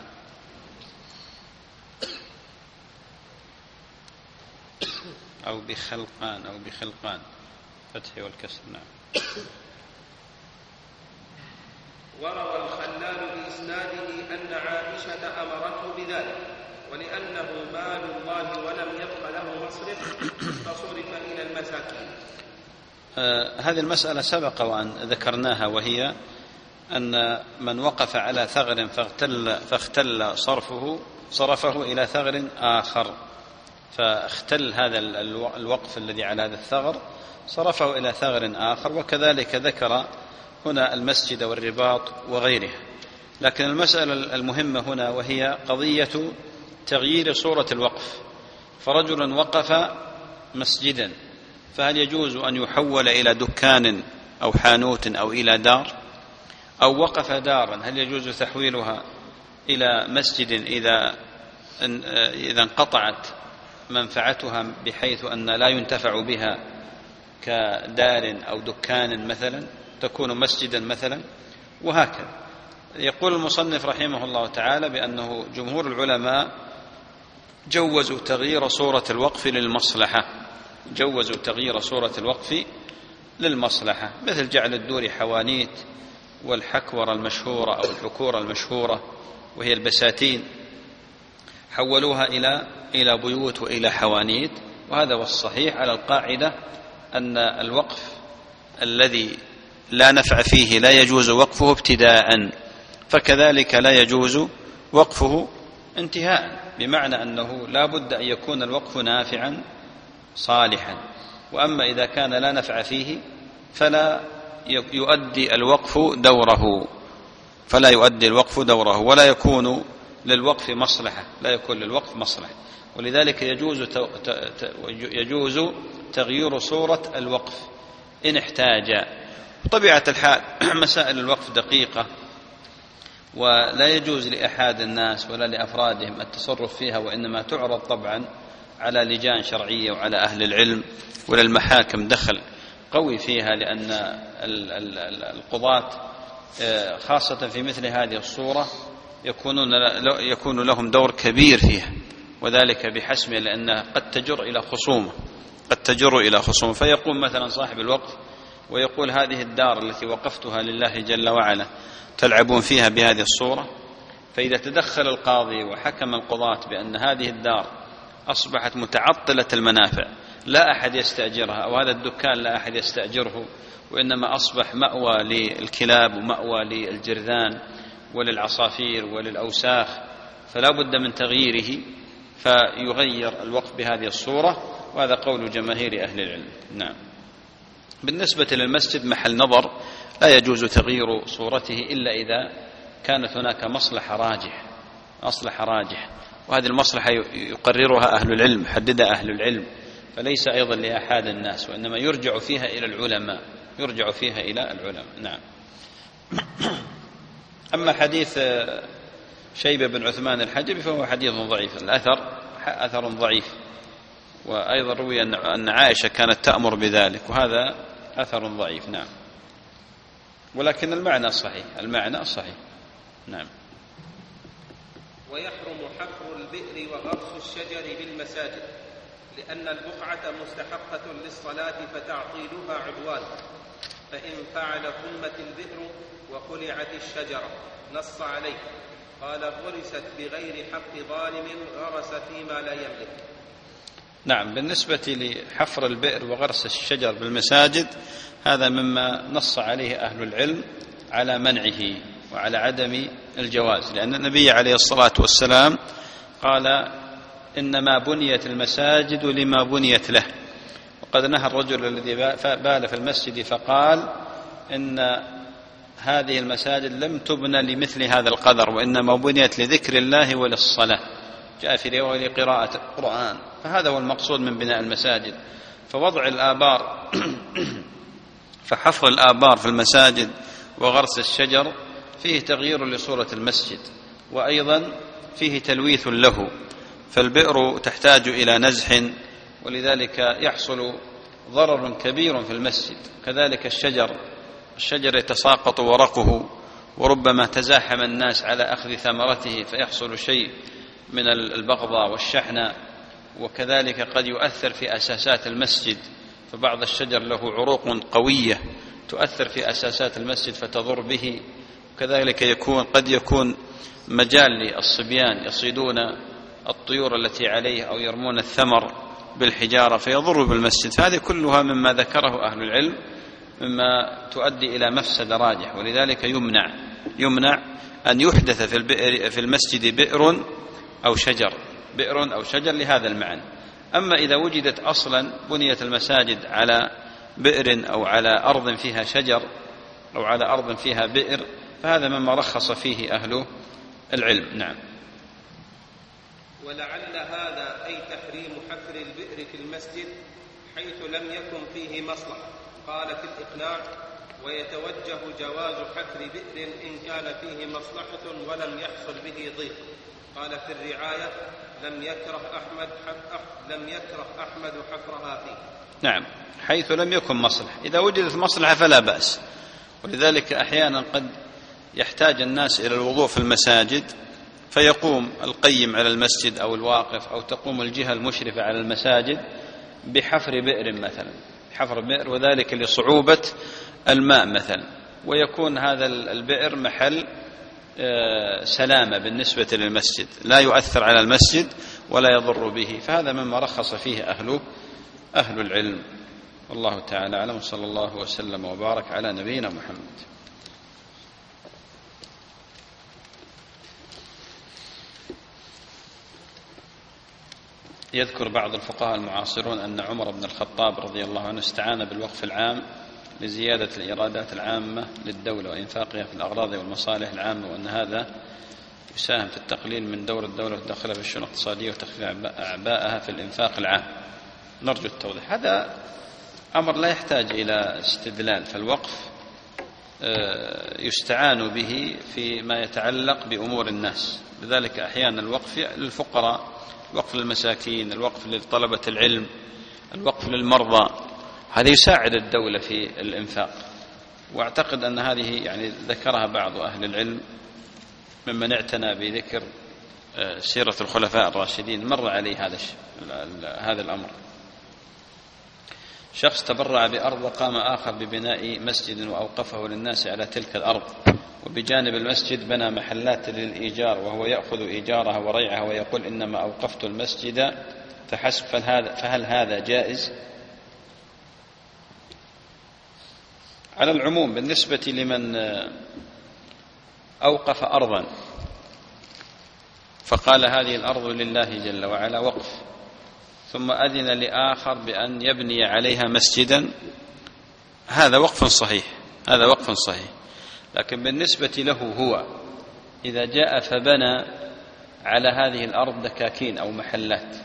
أو بخلقان أو بخلقان، فتح والكسر. نعم. وروى الخلال بإسناده أن عائشة أمرته بذلك، ولأنه مال الله ولم يبق له مصرف فصرف إلى المساكين. آه هذه المسألة سبق وأن ذكرناها، وهي أن من وقف على ثغر فاختل, فاختل صرفه صرفه إلى ثغر آخر، فاختل هذا الوقف الذي على هذا الثغر صرفه إلى ثغر آخر. وكذلك ذكر هنا المسجد والرباط وغيرها. لكن المسألة المهمة هنا وهي قضية تغيير صورة الوقف. فرجل وقف مسجدا، فهل يجوز أن يحول إلى دكان أو حانوت أو إلى دار؟ أو وقف دارا، هل يجوز تحويلها إلى مسجد إذا إذا انقطعت منفعتها بحيث أن لا ينتفع بها كدار أو دكان مثلا، تكون مسجدا مثلا، وهكذا. يقول المصنف رحمه الله تعالى بأنه جمهور العلماء جوزوا تغيير صورة الوقف للمصلحة، جوزوا تغيير صورة الوقف للمصلحة، مثل جعل الدور حوانيت والحكورة المشهورة أو الحكورة المشهورة وهي البساتين، حولوها إلى إلى بيوت وإلى حوانيت. وهذا هو الصحيح على القاعدة أن الوقف الذي لا نفع فيه لا يجوز وقفه ابتداء، فكذلك لا يجوز وقفه انتهاء، بمعنى أنه لا بد أن يكون الوقف نافعا صالحا. وأما إذا كان لا نفع فيه فلا يؤدي الوقف دوره فلا يؤدي الوقف دوره ولا يكون للوقف مصلحة، لا يكون للوقف مصلحة. ولذلك يجوز يجوز تغيير صورة الوقف إن احتاج. طبيعة الحال مسائل الوقف دقيقة، ولا يجوز لأحد الناس ولا لأفرادهم التصرف فيها، وإنما تعرض طبعا على لجان شرعية وعلى أهل العلم وللمحاكم دخل. قوي فيها، لأن القضاة خاصة في مثل هذه الصورة يكونون يكون لهم دور كبير فيها، وذلك بحسمه، لأنها قد تجر إلى خصومة قد تجر إلى خصومة فيقوم مثلا صاحب الوقف ويقول هذه الدار التي وقفتها لله جل وعلا تلعبون فيها بهذه الصورة. فإذا تدخل القاضي وحكم القضاة بأن هذه الدار أصبحت متعطلة المنافع، لا أحد يستأجرها، أو هذا الدكان لا أحد يستأجره، وإنما أصبح مأوى للكلاب ومأوى للجرذان وللعصافير وللأوساخ، فلا بد من تغييره، فيغير الوقف بهذه الصورة، وهذا قول جماهير أهل العلم. نعم. بالنسبة للمسجد محل نظر، لا يجوز تغيير صورته إلا إذا كانت هناك مصلحة راجح مصلحة راجح وهذه المصلحة يقررها أهل العلم، يحددها أهل العلم، فليس أيضا لأحد الناس، وإنما يرجع فيها إلى العلماء يرجع فيها إلى العلماء. نعم. أما حديث شيبة بن عثمان الحجبي فهو حديث ضعيف، الأثر أثر ضعيف، وأيضا روي أن عائشة كانت تأمر بذلك، وهذا أثر ضعيف. نعم. ولكن المعنى صحيح المعنى صحيح. نعم. ويحرم حفر البئر وغرس الشجر بالمساجد، لأن البقعة مستحقة للصلاة فتعطيلها عدوان، فإن فعل ثمت البئر وخلعت الشجرة نص عليه، قال غرست بغير حق ظالم غرس فيما لا يملك. نعم. بالنسبة لحفر البئر وغرس الشجر بالمساجد هذا مما نص عليه أهل العلم على منعه وعلى عدم الجواز، لأن النبي عليه الصلاة والسلام قال إنما بنيت المساجد لما بنيت له، وقد نهى الرجل الذي بال في المسجد فقال إن هذه المساجد لم تبنى لمثل هذا القدر، وإنما بنيت لذكر الله وللصلاة، جاء في رواية لقراءة القرآن، فهذا هو المقصود من بناء المساجد. فوضع الآبار فحفر الآبار في المساجد وغرس الشجر فيه تغيير لصورة المسجد، وأيضا فيه تلويث له، فالبئر تحتاج إلى نزح، ولذلك يحصل ضرر كبير في المسجد. كذلك الشجر الشجر يتساقط ورقه، وربما تزاحم الناس على أخذ ثمرته فيحصل شيء من البغضاء والشحنة، وكذلك قد يؤثر في أساسات المسجد، فبعض الشجر له عروق قوية تؤثر في أساسات المسجد فتضر به، وكذلك يكون قد يكون مجال للصبيان يصيدون الطيور التي عليه أو يرمون الثمر بالحجارة فيضر بالمسجد. هذه كلها مما ذكره أهل العلم مما تؤدي إلى مفسدة راجح، ولذلك يمنع يمنع أن يحدث في البئر في المسجد بئر أو شجر بئر أو شجر لهذا المعنى. أما إذا وجدت أصلا بنيت المساجد على بئر أو على أرض فيها شجر أو على أرض فيها بئر فهذا مما رخص فيه أهل العلم. نعم. ولعل هذا أي تحريم حفر البئر في المسجد حيث لم يكن فيه مصلحة. قال في الإقناع: ويتوجه جواز حفر بئر إن كان فيه مصلحة ولم يحصل به ضيق. قال في الرعاية: لم يكره أحمد لم يكره أحمد حفرها فيه. نعم، حيث لم يكن مصلحة. إذا وجدت مصلحة فلا بأس، ولذلك أحيانا قد يحتاج الناس إلى الوضوء في المساجد فيقوم القيم على المسجد أو الواقف أو تقوم الجهة المشرفة على المساجد بحفر بئر مثلا حفر بئر وذلك لصعوبة الماء مثلا، ويكون هذا البئر محل سلامة بالنسبة للمسجد، لا يؤثر على المسجد ولا يضر به، فهذا مما رخص فيه أهل أهل العلم. والله تعالى أعلم، صلى الله وسلم وبارك على نبينا محمد. يذكر بعض الفقهاء المعاصرون أن عمر بن الخطاب رضي الله عنه استعان بالوقف العام لزيادة الإيرادات العامة للدولة وإنفاقها في الأغراض والمصالح العامة، وأن هذا يساهم في التقليل من دور الدولة وتدخلها في الشؤون الاقتصادية وتخفيف أعبائها في الإنفاق العام. نرجو التوضيح. هذا أمر لا يحتاج إلى استدلال، فالوقف يستعان به فيما يتعلق بأمور الناس، لذلك أحيانا الوقف للفقراء، الوقف للمساكين، الوقف لطلبة العلم، الوقف للمرضى، هذا يساعد الدولة في الإنفاق. وأعتقد أن هذه يعني ذكرها بعض أهل العلم ممن اعتنى بذكر سيرة الخلفاء الراشدين، مر عليه هذا هذا الأمر. شخص تبرع بأرض وقام آخر ببناء مسجد وأوقفه للناس على تلك الأرض، وبجانب المسجد بنى محلات للإيجار وهو يأخذ إيجارها وريعها ويقول إنما أوقفت المسجد فحسب، فهل هذا جائز؟ على العموم بالنسبة لمن أوقف أرضا فقال هذه الأرض لله جل وعلا وقف، ثم أذن لآخر بأن يبني عليها مسجدا، هذا وقف صحيح، هذا وقف صحيح. لكن بالنسبة له هو إذا جاء فبنى على هذه الأرض دكاكين أو محلات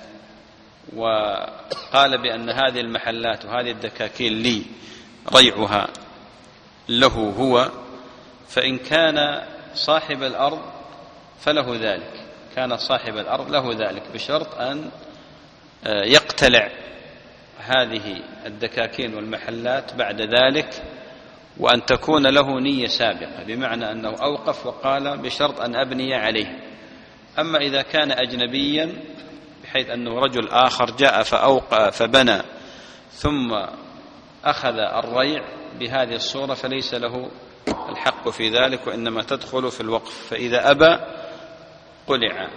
وقال بأن هذه المحلات وهذه الدكاكين لي ريعها له هو، فإن كان صاحب الأرض فله ذلك، كان صاحب الأرض له ذلك بشرط أن يقتلع هذه الدكاكين والمحلات بعد ذلك، وأن تكون له نية سابقة، بمعنى أنه أوقف وقال بشرط أن أبني عليه. أما إذا كان أجنبيا بحيث أنه رجل آخر جاء فأوقع فبنى ثم أخذ الريع بهذه الصورة فليس له الحق في ذلك، وإنما تدخل في الوقف. فإذا أبى قلع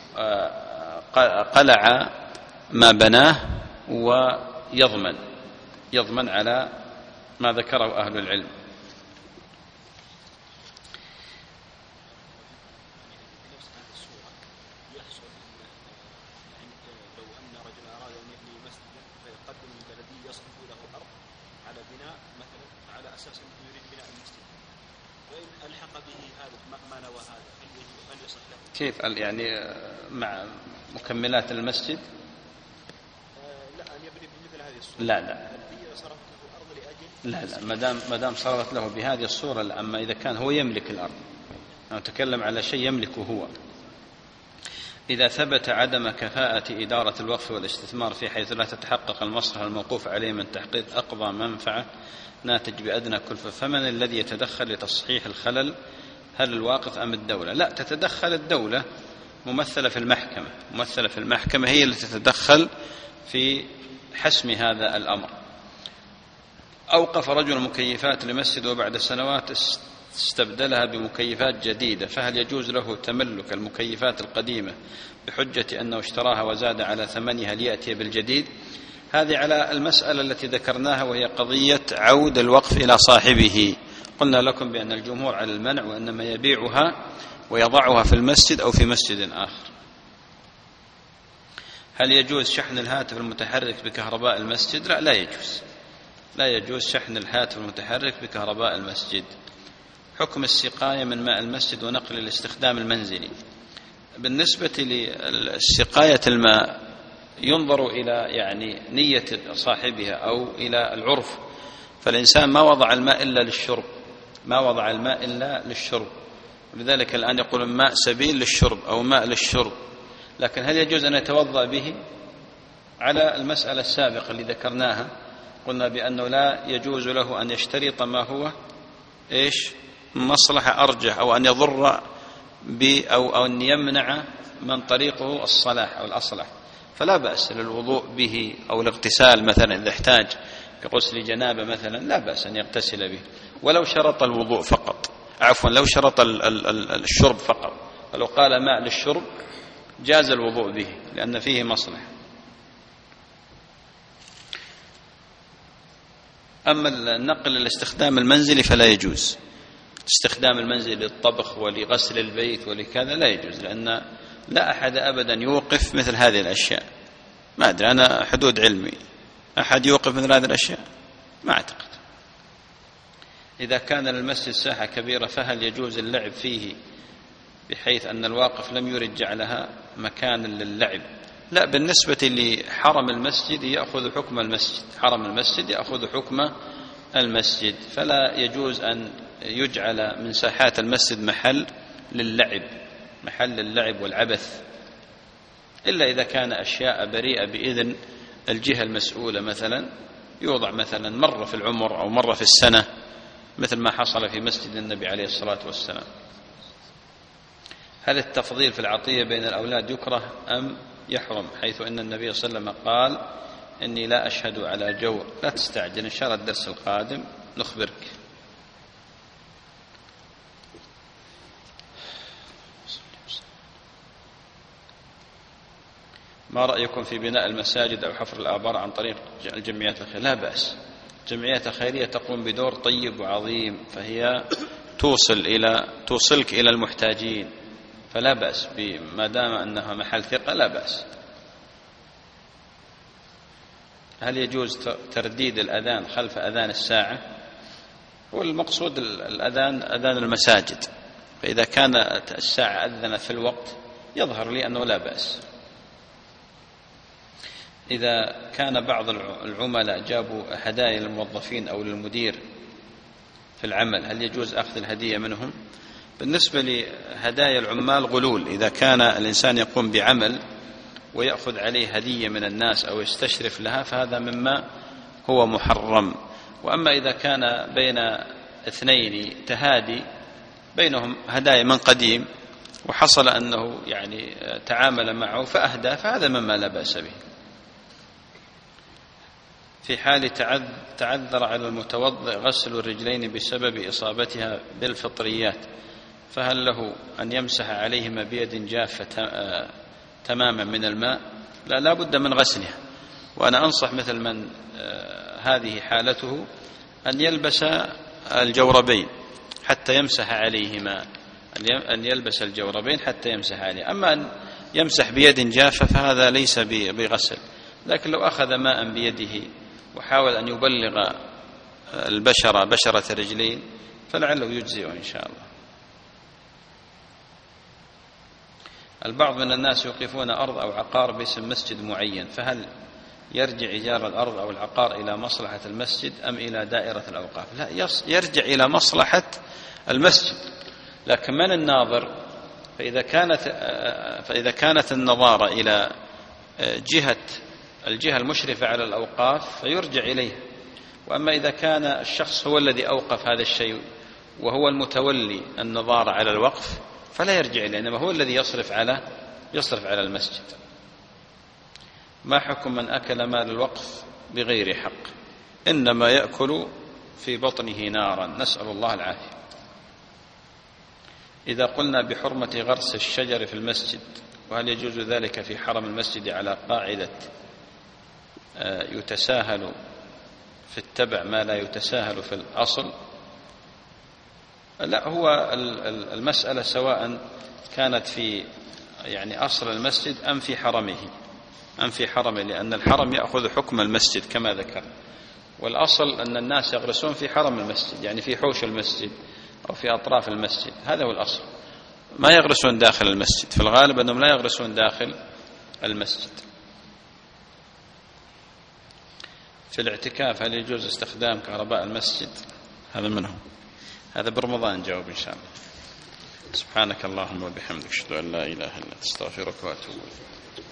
قلع ما بناه ويضمن يضمن على ما ذكره أهل العلم. كيف يعني مع مكملات المسجد؟ لا لا لا لا ما دام ما دام صارت له بهذه الصورة لا. أما إذا كان هو يملك الأرض، أنا أتكلم على شيء يملكه هو، إذا ثبت عدم كفاءة إدارة الوقف والاستثمار في حيث لا تتحقق المصلحة الموقوف عليه من تحقيق أقضى منفعة ناتج بأدنى كلفة، فمن الذي يتدخل لتصحيح الخلل؟ هل الواقف أم الدولة؟ لا، تتدخل الدولة ممثلة في المحكمة، ممثلة في المحكمة هي التي تتدخل في حسم هذا الأمر. أوقف رجل مكيفات لمسجد وبعد سنوات استبدلها بمكيفات جديدة، فهل يجوز له تملك المكيفات القديمة بحجة أنه اشتراها وزاد على ثمنها ليأتي بالجديد؟ هذه على المسألة التي ذكرناها وهي قضية عود الوقف إلى صاحبه. قلنا لكم بأن الجمهور على المنع، وإنما يبيعها ويضعها في المسجد أو في مسجد آخر. هل يجوز شحن الهاتف المتحرك بكهرباء المسجد؟ لا، لا يجوز، لا يجوز شحن الهاتف المتحرك بكهرباء المسجد. حكم السقاية من ماء المسجد ونقل الاستخدام المنزلي. بالنسبة للسقاية الماء ينظر إلى يعني نية صاحبها أو إلى العرف، فالإنسان ما وضع الماء إلا للشرب، ما وضع الماء إلا للشرب، لذلك الآن يقول ماء سبيل للشرب أو ماء للشرب. لكن هل يجوز أن يتوضأ به؟ على المسألة السابقة اللي ذكرناها قلنا بأنه لا يجوز له أن يشترط ما هو إيش مصلحة أرجح، أو أن يضر ب أو, أو أن يمنع من طريقه الصلاح أو الأصلح، فلا بأس للوضوء به أو الاغتسال مثلا إذا احتاج كغسل جنابة مثلا لا بأس أن يغتسل به، ولو شرط الوضوء فقط، عفوا لو شرط الشرب فقط، فلو قال ماء للشرب جاز الوضوء به لأن فيه مصلحة. أما النقل الاستخدام المنزلي فلا يجوز، استخدام المنزل للطبخ ولغسل البيت ولكذا لا يجوز، لأن لا أحد أبدا يوقف مثل هذه الأشياء. ما أدري أنا حدود علمي أحد يوقف مثل هذه الأشياء؟ ما أعتقد. إذا كان للمسجد ساحة كبيرة فهل يجوز اللعب فيه بحيث أن الواقف لم يرد جعلها مكانا للعب؟ لا، بالنسبة لحرم المسجد يأخذ حكم المسجد، حرم المسجد يأخذ حكم المسجد، فلا يجوز أن يجعل من ساحات المسجد محل للعب، محل للعب والعبث، إلا إذا كان أشياء بريئة بإذن الجهة المسؤولة مثلا يوضع مثلا مرة في العمر أو مرة في السنة، مثل ما حصل في مسجد النبي عليه الصلاة والسلام. هل التفضيل في العطية بين الأولاد يكره أم يحرم، حيث أن النبي صلى الله عليه وسلم قال إني لا أشهد على جور؟ لا تستعجل، إن شاء الله الدرس القادم نخبرك. ما رأيكم في بناء المساجد أو حفر الآبار عن طريق الجمعيات الخيرية؟ لا بأس، الجمعيات الخيرية تقوم بدور طيب وعظيم، فهي توصل إلى توصلك إلى المحتاجين، فلا بأس، ما دام أنها محل ثقة لا بأس. هل يجوز ترديد الأذان خلف أذان الساعة؟ والمقصود الأذان أذان المساجد، فإذا كانت الساعة أذنت في الوقت يظهر لي أنه لا بأس. إذا كان بعض العملاء جابوا هدايا للموظفين أو للمدير في العمل، هل يجوز أخذ الهدية منهم؟ بالنسبة لهدايا العمال غلول، إذا كان الإنسان يقوم بعمل ويأخذ عليه هدية من الناس أو يستشرف لها فهذا مما هو محرم. وأما إذا كان بين اثنين تهادي بينهم هدايا من قديم وحصل أنه يعني تعامل معه فأهدى، فهذا مما لا بأس به. في حال تعذر على المتوضئ غسل الرجلين بسبب إصابتها بالفطريات، فهل له أن يمسح عليهما بيد جافة تماما من الماء؟ لا، لا بد من غسلها. وأنا أنصح مثل من هذه حالته أن يلبس الجوربين حتى يمسح عليهما، أن يلبس الجوربين حتى يمسح عليه. أما أن يمسح بيد جافة فهذا ليس بغسل، لكن لو أخذ ماء بيده وحاول أن يبلغ البشرة بشرة الرجلين فلعله يجزئه إن شاء الله. البعض من الناس يوقفون أرض أو عقار باسم مسجد معين، فهل يرجع إيجار الأرض أو العقار إلى مصلحة المسجد أم إلى دائرة الأوقاف؟ لا، يرجع إلى مصلحة المسجد، لكن من الناظر؟ فإذا كانت فإذا كانت النظارة إلى جهة الجهة المشرفة على الأوقاف فيرجع إليه. وأما إذا كان الشخص هو الذي أوقف هذا الشيء وهو المتولي النظارة على الوقف فلا يرجع إليه، إنما هو الذي يصرف على يصرف على المسجد. ما حكم من أكل مال الوقف بغير حق؟ إنما يأكل في بطنه نارا، نسأل الله العافية. إذا قلنا بحرمة غرس الشجر في المسجد، وهل يجوز ذلك في حرم المسجد على قاعدة يتساهل في التبع ما لا يتساهل في الأصل؟ لا، هو المسألة سواء كانت في يعني أصل المسجد أم في حرمه أم في حرمه، لأن الحرم يأخذ حكم المسجد كما ذكر، والأصل أن الناس يغرسون في حرم المسجد، يعني في حوش المسجد أو في أطراف المسجد، هذا هو الأصل، ما يغرسون داخل المسجد. في الغالب أنهم لا يغرسون داخل المسجد. في الاعتكاف هل يجوز استخدام كهرباء المسجد؟ هذا منه، هذا برمضان جاوب إن شاء الله. سبحانك اللهم وبحمدك، أشهد أن لا إله إلا أنت، أستغفرك وأتوب إليك.